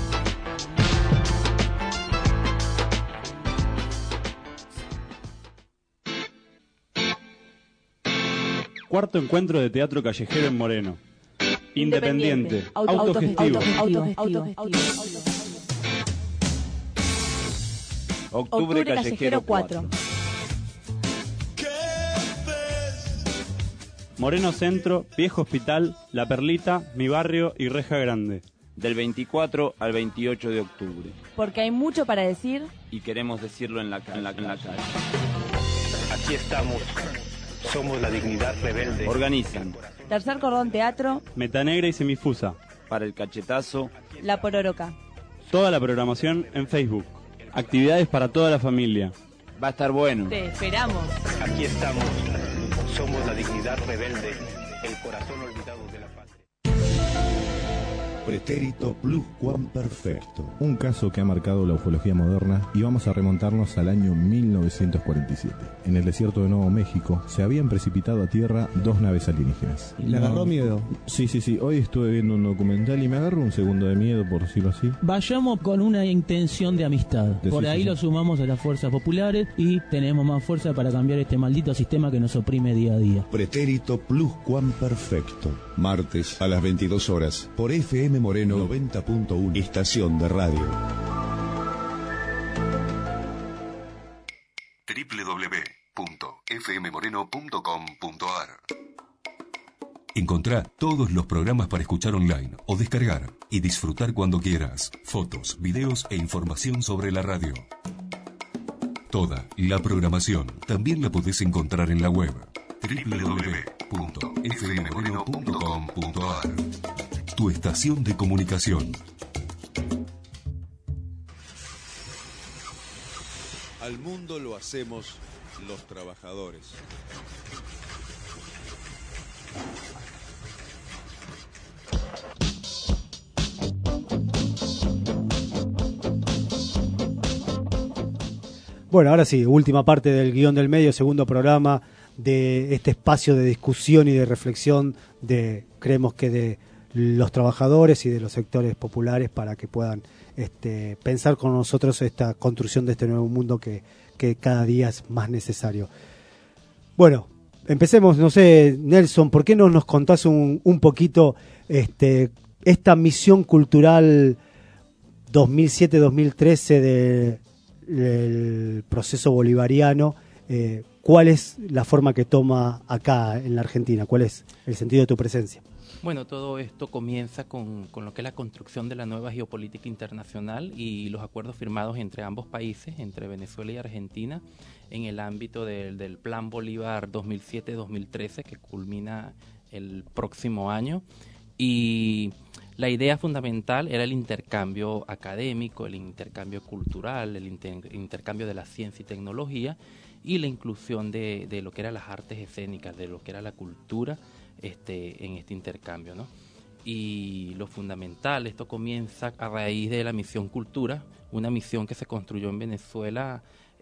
Cuarto encuentro de teatro callejero en Moreno. Independiente, autogestivo. Octubre Callejero 4. Moreno Centro, Viejo Hospital, La Perlita, Mi Barrio y Reja Grande. Del 24 al 28 de octubre. Porque hay mucho para decir. Y queremos decirlo en la calle. Aquí estamos. Somos la dignidad rebelde. Organizan Tercer Cordón Teatro, Metanegra y Semifusa. Para el Cachetazo, La Pororoca. Toda la programación en Facebook. Actividades para toda la familia. Va a estar bueno. Te esperamos. Aquí estamos. Somos la dignidad rebelde. El corazón olvidado de la patria. Pretérito pluscuamperfecto. Un caso que ha marcado la ufología moderna y vamos a remontarnos al año 1947. En el desierto de Nuevo México se habían precipitado a tierra 2 naves alienígenas. ¿Le agarró miedo? Sí. Hoy estuve viendo un documental y me agarró un segundo de miedo, por decirlo así. Vayamos con una intención de amistad. Por ahí lo sumamos a las fuerzas populares y tenemos más fuerza para cambiar este maldito sistema que nos oprime día a día. Pretérito pluscuamperfecto. Martes a las 22 horas por FM Moreno 90.1, estación de radio. www.fmmoreno.com.ar. Encontrá todos los programas para escuchar online o descargar y disfrutar cuando quieras. Fotos, videos e información sobre la radio. Toda la programación también la podés encontrar en la web www.fmmoreno.com.ar. Tu estación de comunicación. Al mundo lo hacemos los trabajadores. Bueno, ahora sí, última parte del guión del medio, segundo programa de este espacio de discusión y de reflexión creemos que de los trabajadores y de los sectores populares para que puedan pensar con nosotros esta construcción de este nuevo mundo que cada día es más necesario. Bueno, empecemos, no sé, Nelson, ¿por qué no nos contás un poquito esta misión cultural 2007-2013 del proceso bolivariano? ¿Cuál es la forma que toma acá en la Argentina? ¿Cuál es el sentido de tu presencia? Bueno, todo esto comienza con lo que es la construcción de la nueva geopolítica internacional y los acuerdos firmados entre ambos países, entre Venezuela y Argentina, en el ámbito del Plan Bolívar 2007-2013, que culmina el próximo año. Y la idea fundamental era el intercambio académico, el intercambio cultural, el intercambio de la ciencia y tecnología y la inclusión de lo que eran las artes escénicas, de lo que era la cultura en este intercambio, ¿no? Y lo fundamental, esto comienza a raíz de la misión Cultura, una misión que se construyó en Venezuela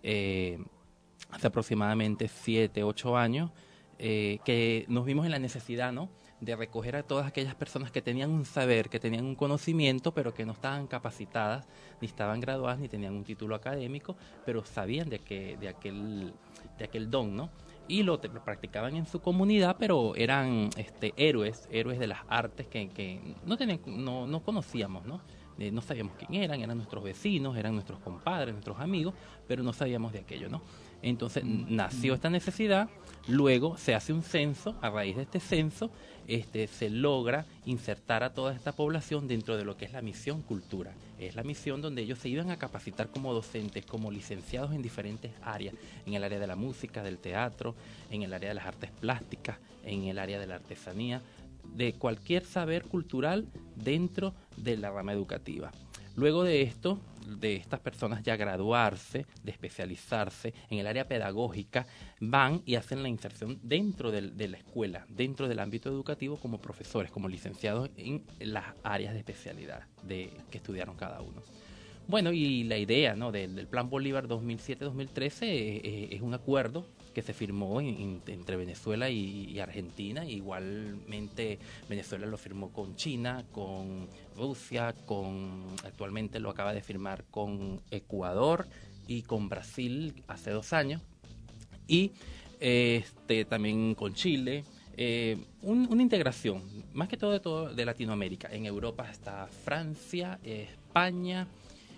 hace aproximadamente 7-8 años, que nos vimos en la necesidad, ¿no?, de recoger a todas aquellas personas que tenían un saber, que tenían un conocimiento, pero que no estaban capacitadas, ni estaban graduadas, ni tenían un título académico, pero sabían de aquel don, ¿no? Y lo practicaban en su comunidad, pero eran héroes de las artes que no conocíamos, ¿no? No sabíamos quién eran nuestros vecinos, eran nuestros compadres, nuestros amigos, pero no sabíamos de aquello, ¿no? Entonces nació esta necesidad, luego se hace un censo, a raíz de este censo se logra insertar a toda esta población dentro de lo que es la misión Cultura. Es la misión donde ellos se iban a capacitar como docentes, como licenciados en diferentes áreas, en el área de la música, del teatro, en el área de las artes plásticas, en el área de la artesanía, de cualquier saber cultural dentro de la rama educativa. Luego de esto, de estas personas ya graduarse, de especializarse en el área pedagógica, van y hacen la inserción dentro de la escuela, dentro del ámbito educativo como profesores, como licenciados en las áreas de especialidad que estudiaron cada uno. Bueno, y la idea, ¿no?, del Plan Bolívar 2007-2013 es un acuerdo que se firmó entre Venezuela y Argentina. Igualmente Venezuela lo firmó con China, con Rusia, actualmente lo acaba de firmar con Ecuador y con Brasil hace 2 años, y también con Chile. Una integración, más que todo de Latinoamérica. En Europa está Francia, España,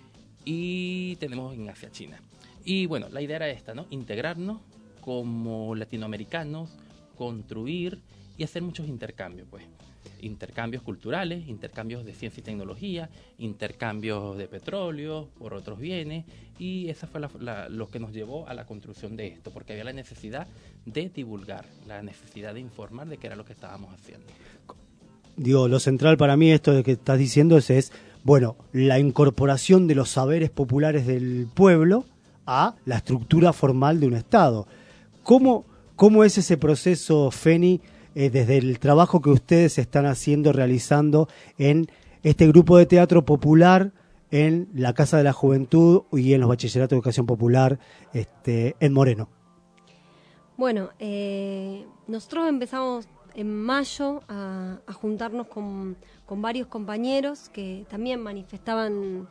y tenemos en Asia China. Y bueno, la idea era esta, ¿no?, integrarnos como latinoamericanos, construir y hacer muchos intercambios, pues. Intercambios culturales, intercambios de ciencia y tecnología, intercambios de petróleo por otros bienes, y esa fue lo que nos llevó a la construcción de esto, porque había la necesidad de divulgar, la necesidad de informar de qué era lo que estábamos haciendo. Digo, lo central para mí, esto de que estás diciendo es bueno, la incorporación de los saberes populares del pueblo a la estructura formal de un Estado. ¿Cómo es ese proceso, Feni, desde el trabajo que ustedes están realizando en este grupo de teatro popular en la Casa de la Juventud y en los bachilleratos de educación popular en Moreno? Bueno, nosotros empezamos en mayo a juntarnos con varios compañeros que también manifestaban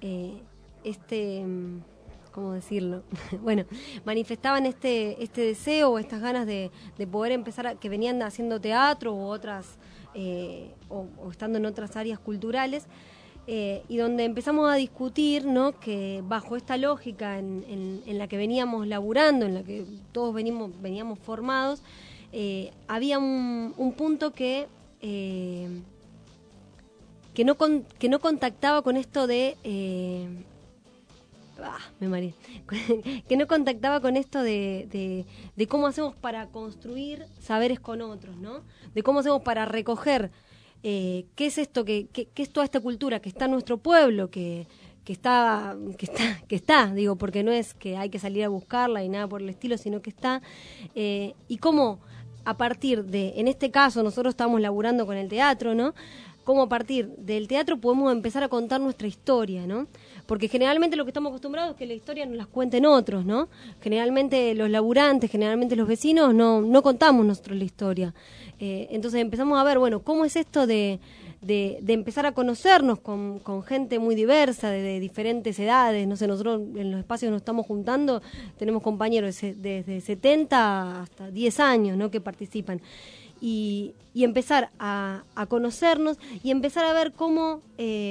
¿cómo decirlo? Bueno, manifestaban este deseo o estas ganas de poder empezar, que venían haciendo teatro u otras, o estando en otras áreas culturales, y donde empezamos a discutir, ¿no?, que bajo esta lógica en la que veníamos laburando, en la que todos veníamos formados, había un punto que no contactaba con esto de que no contactaba con esto de cómo hacemos para construir saberes con otros, ¿no? De cómo hacemos para recoger qué es esto, qué es toda esta cultura que está en nuestro pueblo, que está, digo, porque no es que hay que salir a buscarla y nada por el estilo, sino que está, y cómo a partir de, en este caso nosotros estamos laburando con el teatro, ¿no?, cómo a partir del teatro podemos empezar a contar nuestra historia, ¿no? Porque generalmente lo que estamos acostumbrados es que la historia nos las cuenten otros, ¿no? Generalmente los laburantes, generalmente los vecinos, no contamos nosotros la historia. Entonces empezamos a ver, bueno, cómo es esto de empezar a conocernos con gente muy diversa, de diferentes edades. No sé, nosotros en los espacios nos estamos juntando, tenemos compañeros desde 70 hasta 10 años, ¿no?, que participan. Y empezar a conocernos y empezar a ver cómo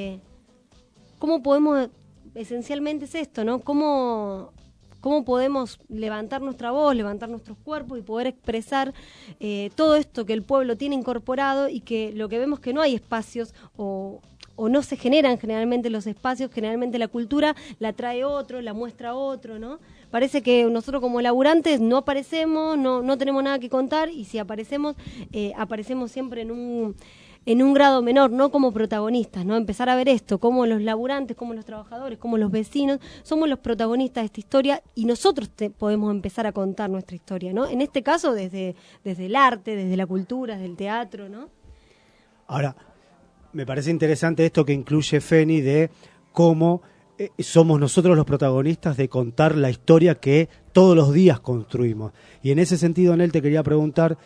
podemos, esencialmente es esto, ¿no? Cómo podemos levantar nuestra voz, levantar nuestros cuerpos y poder expresar todo esto que el pueblo tiene incorporado, y que lo que vemos que no hay espacios o no se generan generalmente los espacios. Generalmente la cultura la trae otro, la muestra otro, ¿no? Parece que nosotros como laburantes no aparecemos, no tenemos nada que contar, y si aparecemos siempre en un grado menor, no como protagonistas, ¿no? Empezar a ver esto, como los laburantes, como los trabajadores, como los vecinos, somos los protagonistas de esta historia, y nosotros podemos empezar a contar nuestra historia, ¿no? En este caso desde el arte, desde la cultura, desde el teatro, ¿no? Ahora, me parece interesante esto que incluye Feni, de cómo somos nosotros los protagonistas de contar la historia que todos los días construimos. Y en ese sentido, Anel, te quería preguntar,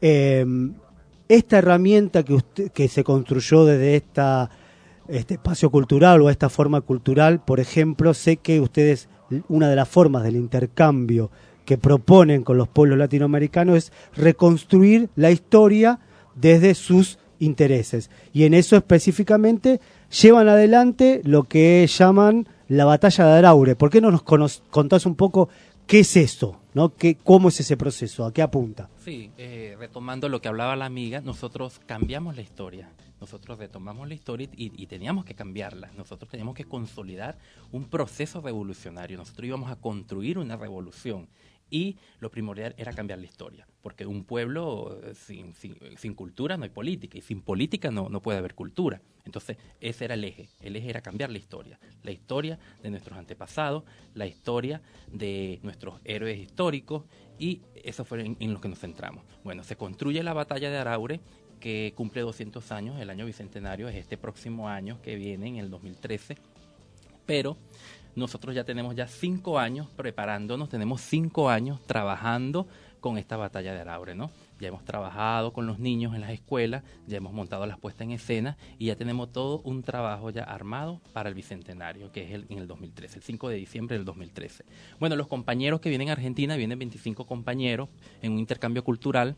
esta herramienta que se construyó desde este espacio cultural o esta forma cultural, por ejemplo, sé que ustedes, una de las formas del intercambio que proponen con los pueblos latinoamericanos es reconstruir la historia desde sus intereses, y en eso específicamente llevan adelante lo que llaman la batalla de Araure. ¿Por qué no nos contás un poco qué es eso, ¿no? ¿Cómo es ese proceso? ¿A qué apunta? Sí, retomando lo que hablaba la amiga, nosotros cambiamos la historia. Nosotros retomamos la historia y teníamos que cambiarla. Nosotros teníamos que consolidar un proceso revolucionario. Nosotros íbamos a construir una revolución. Y lo primordial era cambiar la historia, porque un pueblo sin cultura no hay política, y sin política no puede haber cultura. Entonces ese era el eje era cambiar la historia de nuestros antepasados, la historia de nuestros héroes históricos, y eso fue en lo que nos centramos. Bueno, se construye la batalla de Araure, que cumple 200 años, el año bicentenario es este próximo año que viene, en el 2013, pero nosotros ya tenemos 5 años preparándonos, tenemos 5 años trabajando con esta batalla de Araure, ¿no? Ya hemos trabajado con los niños en las escuelas, ya hemos montado las puestas en escena y ya tenemos todo un trabajo ya armado para el bicentenario, que es en el 2013, el 5 de diciembre del 2013. Bueno, los compañeros que vienen a Argentina, vienen 25 compañeros en un intercambio cultural.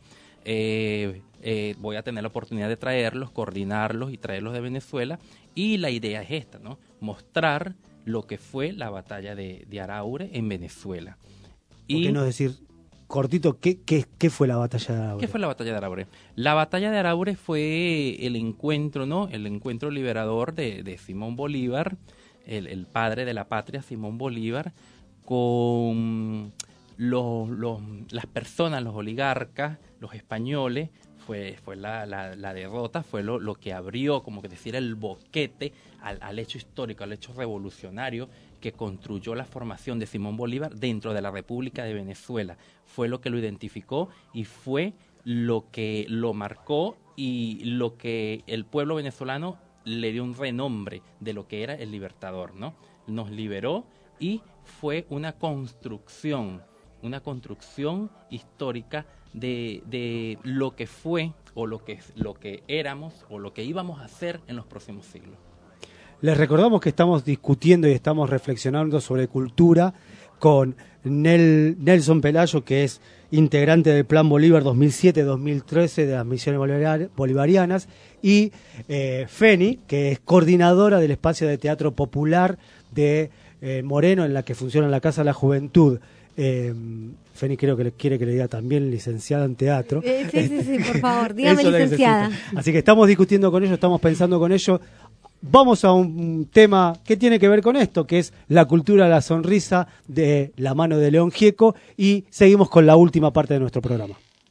Voy a tener la oportunidad de traerlos, coordinarlos y traerlos de Venezuela, y la idea es esta, ¿no? Mostrar lo que fue la batalla de Araure en Venezuela. ¿Por qué no decir cortito qué fue la batalla de Araure? ¿Qué fue la batalla de Araure? La batalla de Araure fue el encuentro, ¿no? El encuentro liberador de Simón Bolívar, el padre de la patria, Simón Bolívar, con las personas, los oligarcas, los españoles. Fue la derrota, fue lo que abrió, como que decir, el boquete al hecho histórico, al hecho revolucionario que construyó la formación de Simón Bolívar dentro de la República de Venezuela. Fue lo que lo identificó y fue lo que lo marcó, y lo que el pueblo venezolano le dio un renombre de lo que era el Libertador, ¿no? Nos liberó y fue una construcción histórica de lo que fue o lo que éramos o lo que íbamos a hacer en los próximos siglos. Les recordamos que estamos discutiendo y estamos reflexionando sobre cultura con Nelson Pelayo, que es integrante del Plan Bolívar 2007-2013 de las misiones bolivarianas, y Feni, que es coordinadora del espacio de teatro popular de Moreno, en la que funciona la Casa de la Juventud. Feni creo que quiere que le diga también licenciada en teatro. Sí, por favor, dígame licenciada. Así que estamos discutiendo con ellos, estamos pensando con ellos. Vamos a un tema que tiene que ver con esto, que es la cultura de la sonrisa de la mano de León Gieco, y seguimos con la última parte de nuestro programa.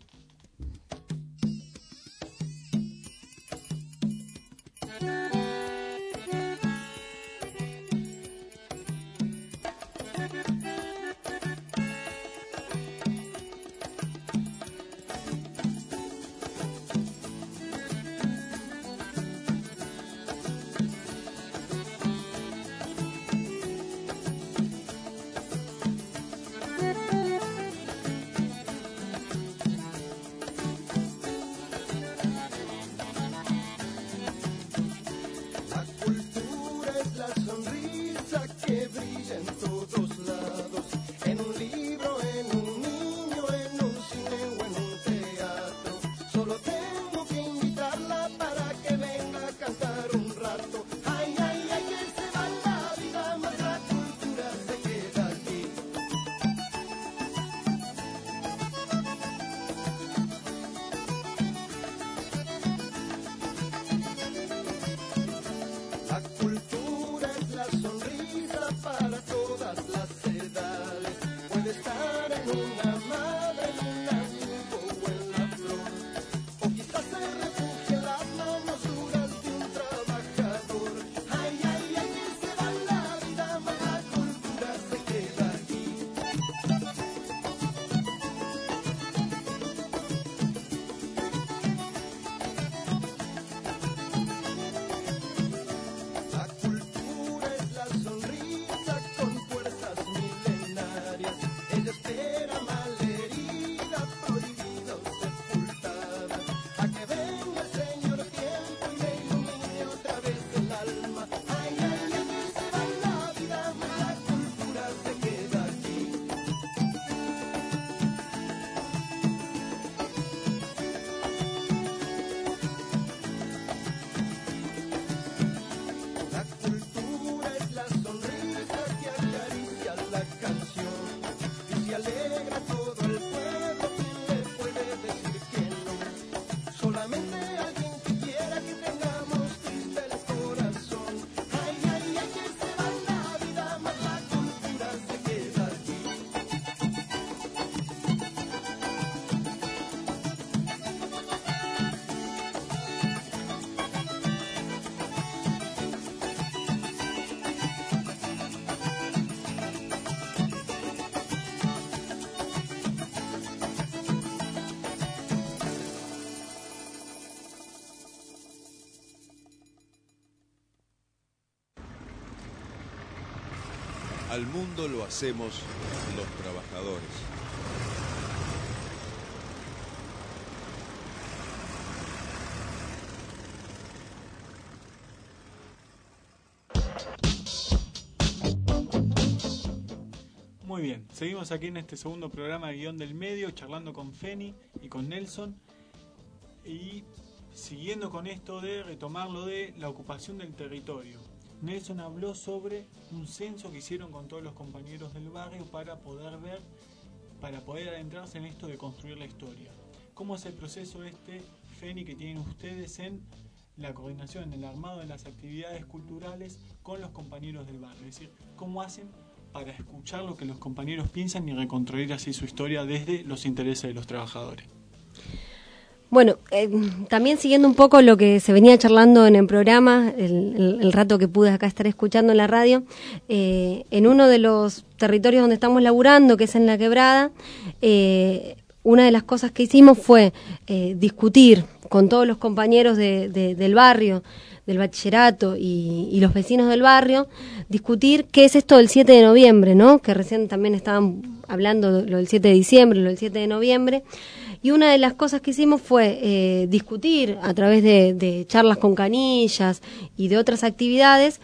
Al mundo lo hacemos los trabajadores. Muy bien, seguimos aquí en este segundo programa de Guión del Medio, charlando con Feni y con Nelson, y siguiendo con esto de retomar lo de la ocupación del territorio. Nelson habló sobre un censo que hicieron con todos los compañeros del barrio para poder adentrarse en esto de construir la historia. ¿Cómo es el proceso Feni, que tienen ustedes en la coordinación, en el armado de las actividades culturales con los compañeros del barrio? Es decir, ¿cómo hacen para escuchar lo que los compañeros piensan y reconstruir así su historia desde los intereses de los trabajadores? Bueno, también siguiendo un poco lo que se venía charlando en el programa, el rato que pude acá estar escuchando en la radio, en uno de los territorios donde estamos laburando, que es en La Quebrada, una de las cosas que hicimos fue discutir con todos los compañeros del barrio, del bachillerato y los vecinos del barrio, discutir qué es esto del 7 de noviembre, ¿no? Que recién también estaban hablando lo del 7 de diciembre, lo del 7 de noviembre. Y una de las cosas que hicimos fue discutir a través de charlas con canillas y de otras actividades,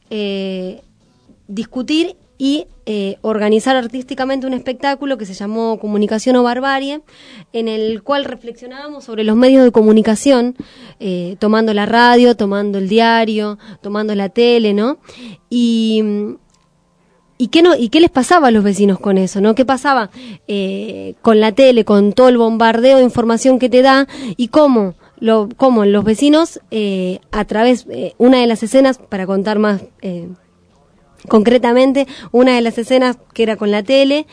discutir y organizar artísticamente un espectáculo que se llamó Comunicación o Barbarie, en el cual reflexionábamos sobre los medios de comunicación, tomando la radio, tomando el diario, tomando la tele, ¿no? ¿Y qué les pasaba a los vecinos con eso, ¿no? ¿Qué pasaba con la tele, con todo el bombardeo de información que te da y cómo los vecinos, a través, una de las escenas, para contar más concretamente, una de las escenas que era con la tele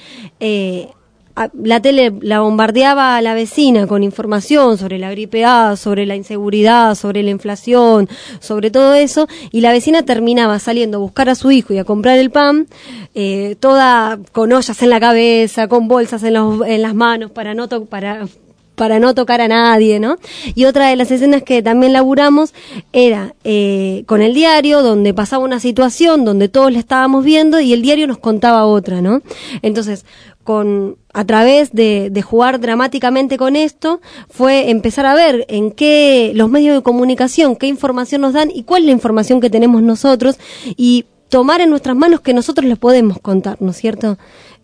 la bombardeaba a la vecina con información sobre la gripe A, sobre la inseguridad, sobre la inflación, sobre todo eso, y la vecina terminaba saliendo a buscar a su hijo y a comprar el pan, toda con ollas en la cabeza, con bolsas en las manos para no tocar a nadie, ¿no? Y otra de las escenas que también laburamos era con el diario, donde pasaba una situación, donde todos la estábamos viendo y el diario nos contaba otra, ¿no? Entonces, a través de jugar dramáticamente con esto, fue empezar a ver en qué los medios de comunicación, qué información nos dan y cuál es la información que tenemos nosotros, y tomar en nuestras manos que nosotros les podemos contar, ¿no es cierto?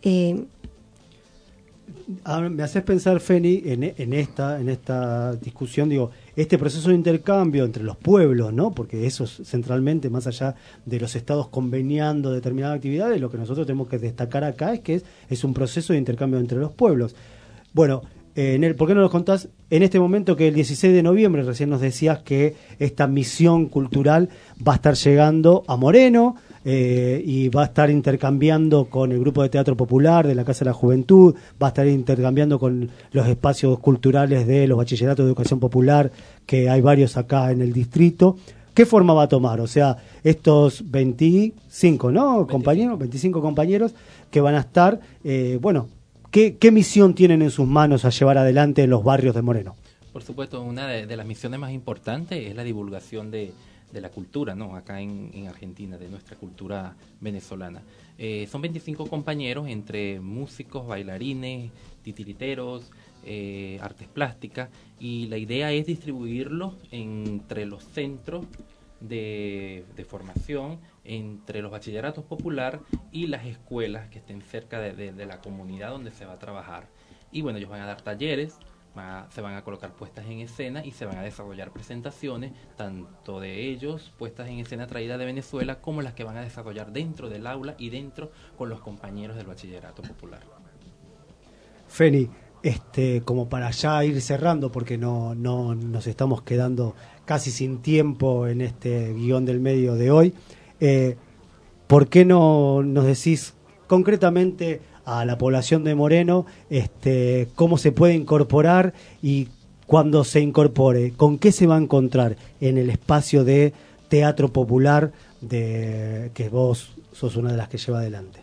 Me haces pensar, Feni, en esta discusión, digo, este proceso de intercambio entre los pueblos, ¿no? Porque eso es centralmente, más allá de los estados conveniando determinadas actividades, lo que nosotros tenemos que destacar acá es que es un proceso de intercambio entre los pueblos. Bueno, ¿por qué no nos contás en este momento que el 16 de noviembre, recién nos decías que esta misión cultural va a estar llegando a Moreno, y va a estar intercambiando con el grupo de teatro popular de la Casa de la Juventud, va a estar intercambiando con los espacios culturales de los bachilleratos de educación popular, que hay varios acá en el distrito? ¿Qué forma va a tomar? O sea, estos 25, ¿no? 25 compañeros que van a estar, ¿qué misión tienen en sus manos a llevar adelante en los barrios de Moreno? Por supuesto, una de las misiones más importantes es la divulgación de la cultura, ¿no? Acá en Argentina, de nuestra cultura venezolana. Son 25 compañeros entre músicos, bailarines, titiriteros, artes plásticas, y la idea es distribuirlos entre los centros de formación, entre los bachilleratos popular y las escuelas que estén cerca de la comunidad donde se va a trabajar. Y bueno, ellos van a dar talleres, se van a colocar puestas en escena y se van a desarrollar presentaciones, tanto de ellos, puestas en escena traídas de Venezuela, como las que van a desarrollar dentro del aula y dentro con los compañeros del bachillerato popular. Feni, como para ya ir cerrando, porque no nos estamos quedando casi sin tiempo en este guión del medio de hoy, ¿por qué no nos decís concretamente a la población de Moreno cómo se puede incorporar, y cuando se incorpore, con qué se va a encontrar en el espacio de teatro popular que vos sos una de las que lleva adelante?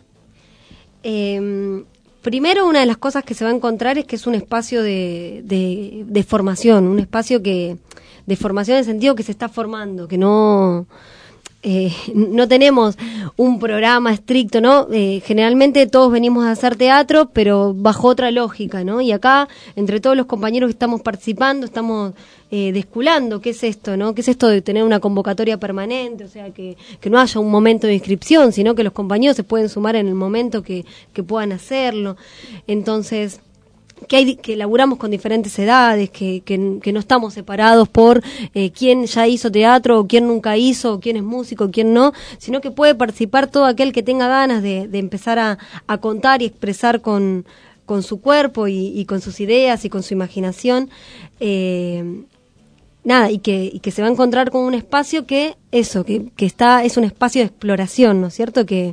Primero, una de las cosas que se va a encontrar es que es un espacio de formación, un espacio de formación en el sentido que se está formando, que no tenemos un programa estricto, ¿no? Generalmente todos venimos a hacer teatro, pero bajo otra lógica, ¿no? Y acá, entre todos los compañeros que estamos participando, estamos desculando qué es esto, ¿no? ¿Qué es esto de tener una convocatoria permanente? O sea, que no haya un momento de inscripción, sino que los compañeros se pueden sumar en el momento que puedan hacerlo. Entonces, que laburamos con diferentes edades, que no estamos separados por quién ya hizo teatro, o quién nunca hizo, o quién es músico, o quién no, sino que puede participar todo aquel que tenga ganas de empezar a contar y expresar con su cuerpo y con sus ideas y con su imaginación, y que se va a encontrar con un espacio que eso, que es un espacio de exploración, ¿no es cierto? Que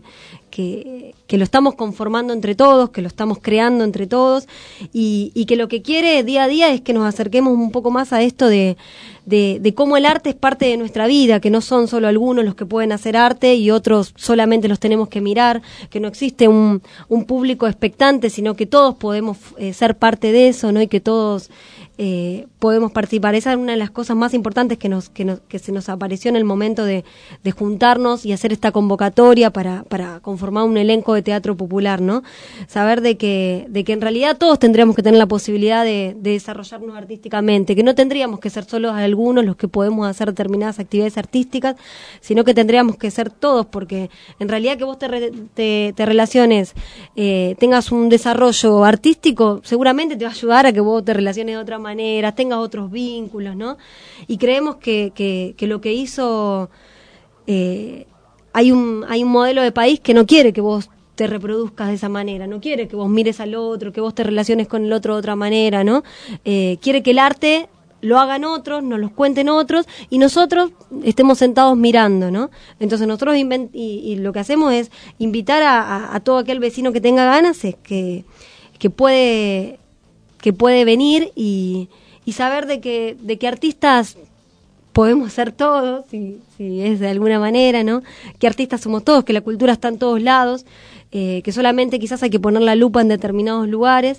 lo estamos conformando entre todos, que lo estamos creando entre todos, y que lo que quiere día a día es que nos acerquemos un poco más a esto de cómo el arte es parte de nuestra vida, que no son solo algunos los que pueden hacer arte y otros solamente los tenemos que mirar, que no existe un público expectante, sino que todos podemos ser parte de eso, ¿no? Y que todos podemos participar. Esa es una de las cosas más importantes que se nos apareció en el momento de juntarnos y hacer esta convocatoria para conformar un elenco de teatro popular, ¿no? Saber de que en realidad todos tendríamos que tener la posibilidad de desarrollarnos artísticamente, que no tendríamos que ser solo algunos los que podemos hacer determinadas actividades artísticas, sino que tendríamos que ser todos, porque en realidad que vos te relaciones, tengas un desarrollo artístico, seguramente te va a ayudar a que vos te relaciones de otra manera, tengas otros vínculos, ¿no? Y creemos que lo que hizo, hay un modelo de país que no quiere que vos te reproduzcas de esa manera, no quiere que vos mires al otro, que vos te relaciones con el otro de otra manera, ¿no? Quiere que el arte lo hagan otros, nos los cuenten otros y nosotros estemos sentados mirando, ¿no? Entonces nosotros y lo que hacemos es invitar a todo aquel vecino que tenga ganas, es que puede venir y saber de que artistas podemos ser todos, si es de alguna manera, ¿no? Que artistas somos todos, que la cultura está en todos lados, que solamente quizás hay que poner la lupa en determinados lugares,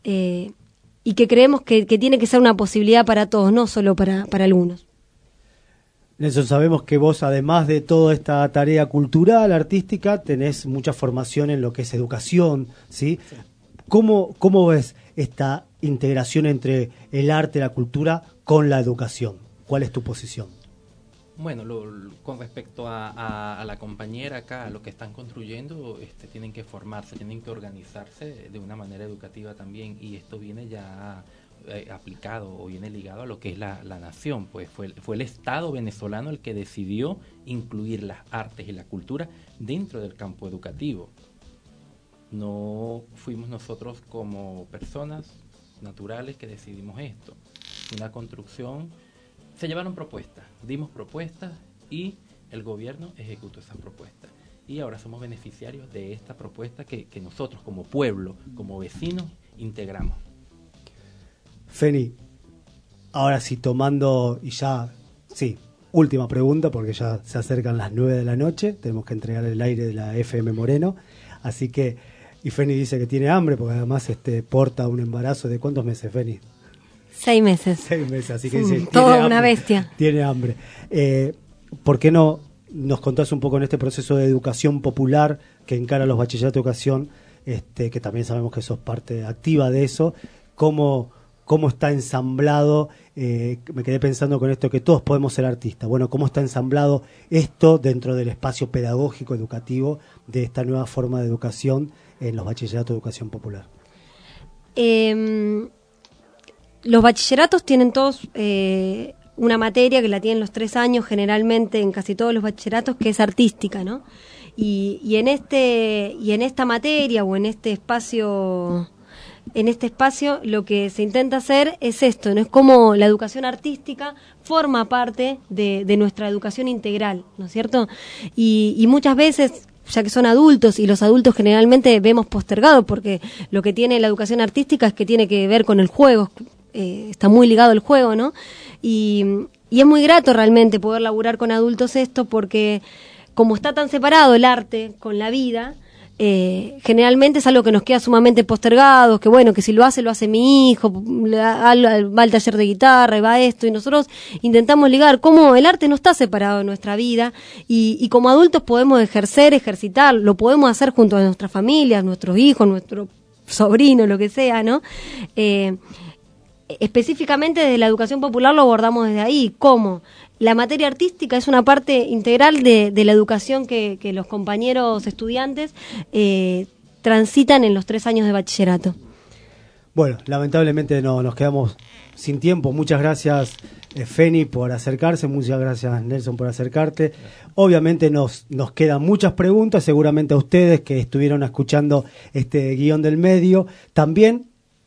y que creemos que tiene que ser una posibilidad para todos, no solo para algunos. Nelson, sabemos que vos, además de toda esta tarea cultural, artística, tenés mucha formación en lo que es educación, ¿sí? Sí. ¿Cómo ves esta integración entre el arte, la cultura, con la educación? ¿Cuál es tu posición? Bueno, con respecto a la compañera acá, lo que están construyendo, tienen que formarse, tienen que organizarse de una manera educativa también, y esto viene ya aplicado o viene ligado a lo que es la nación, pues fue el Estado venezolano el que decidió incluir las artes y la cultura dentro del campo educativo. No fuimos nosotros como personas naturales que decidimos esto. Una construcción, se llevaron propuestas, dimos propuestas y el gobierno ejecutó esas propuestas. Y ahora somos beneficiarios de esta propuesta que nosotros como pueblo, como vecinos, integramos. Feni, ahora sí tomando y ya, sí, última pregunta porque ya se acercan las 9 de la noche, tenemos que entregar el aire de la FM Moreno, así que, y Feni dice que tiene hambre porque además porta un embarazo de ¿cuántos meses, Feni? 6 meses. 6 meses, así que dice, toda una bestia. Tiene hambre. ¿Por qué no nos contás un poco en este proceso de educación popular que encara los bachilleratos de educación, que también sabemos que sos parte activa de eso, cómo está ensamblado, me quedé pensando con esto que todos podemos ser artistas, bueno, cómo está ensamblado esto dentro del espacio pedagógico educativo de esta nueva forma de educación en los bachilleratos de educación popular? Los bachilleratos tienen todos una materia que la tienen los 3 años generalmente en casi todos los bachilleratos, que es artística, ¿no? Y en esta materia o en este espacio lo que se intenta hacer es esto, ¿no? Es como la educación artística forma parte de nuestra educación integral, ¿no es cierto? Y muchas veces, ya que son adultos, y los adultos generalmente vemos postergado, porque lo que tiene la educación artística es que tiene que ver con el juego, está muy ligado al juego, ¿no? Y es muy grato realmente poder laburar con adultos esto, porque como está tan separado el arte con la vida, generalmente es algo que nos queda sumamente postergado, que bueno, que si lo hace mi hijo, va al taller de guitarra y va a esto, y nosotros intentamos ligar cómo el arte no está separado de nuestra vida, y como adultos podemos ejercitar, lo podemos hacer junto a nuestras familias, nuestros hijos, nuestros sobrinos, lo que sea, ¿no? Específicamente desde la educación popular lo abordamos desde ahí, cómo la materia artística es una parte integral de la educación que los compañeros estudiantes transitan en los 3 años de bachillerato. Bueno, lamentablemente nos quedamos sin tiempo. Muchas gracias, Feni, por acercarse. Muchas gracias, Nelson, por acercarte. Obviamente nos quedan muchas preguntas, seguramente a ustedes que estuvieron escuchando este guión del medio. También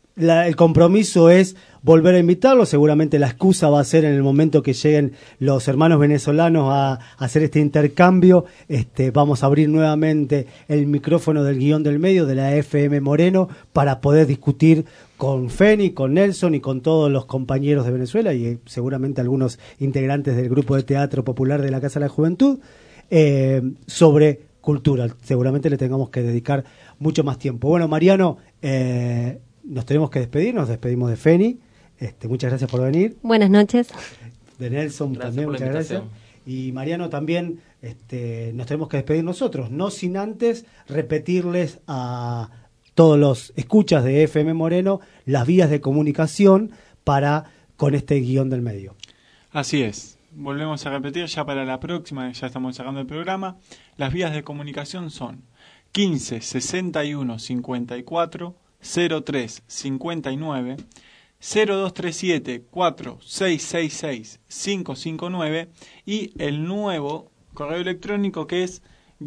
el compromiso es volver a invitarlos. Seguramente la excusa va a ser en el momento que lleguen los hermanos venezolanos a hacer este intercambio. Vamos a abrir nuevamente el micrófono del Guión del Medio de la FM Moreno para poder discutir con Feni, con Nelson y con todos los compañeros de Venezuela y seguramente algunos integrantes del grupo de teatro popular de la Casa de la Juventud sobre cultura. Seguramente le tengamos que dedicar mucho más tiempo. Bueno, Mariano, nos tenemos que despedir. Nos despedimos de Feni. Muchas gracias por venir. Buenas noches. De Nelson también, muchas gracias. Y Mariano también, nos tenemos que despedir nosotros, no sin antes repetirles a todos los escuchas de FM Moreno las vías de comunicación con este Guión del Medio. Así es. Volvemos a repetir ya para la próxima, ya estamos sacando el programa. Las vías de comunicación son 15 61 54 03 59, 0237 4666 559 y el nuevo correo electrónico que es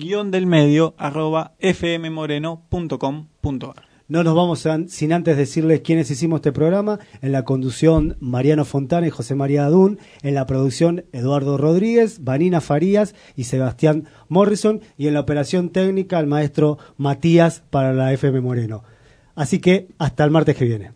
@fmmoreno.com.ar. No nos vamos sin antes decirles quiénes hicimos este programa. En la conducción, Mariano Fontana y José María Adún. En la producción, Eduardo Rodríguez, Vanina Farías y Sebastián Morrison. Y en la operación técnica, el maestro Matías para la FM Moreno. Así que hasta el martes que viene.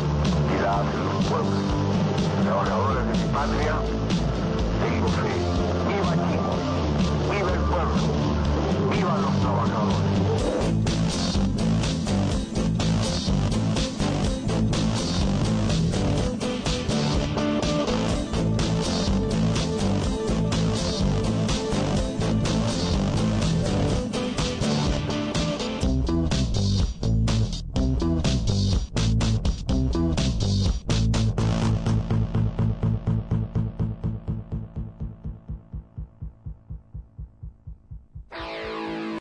Trabajadores de mi patria, tengo fe.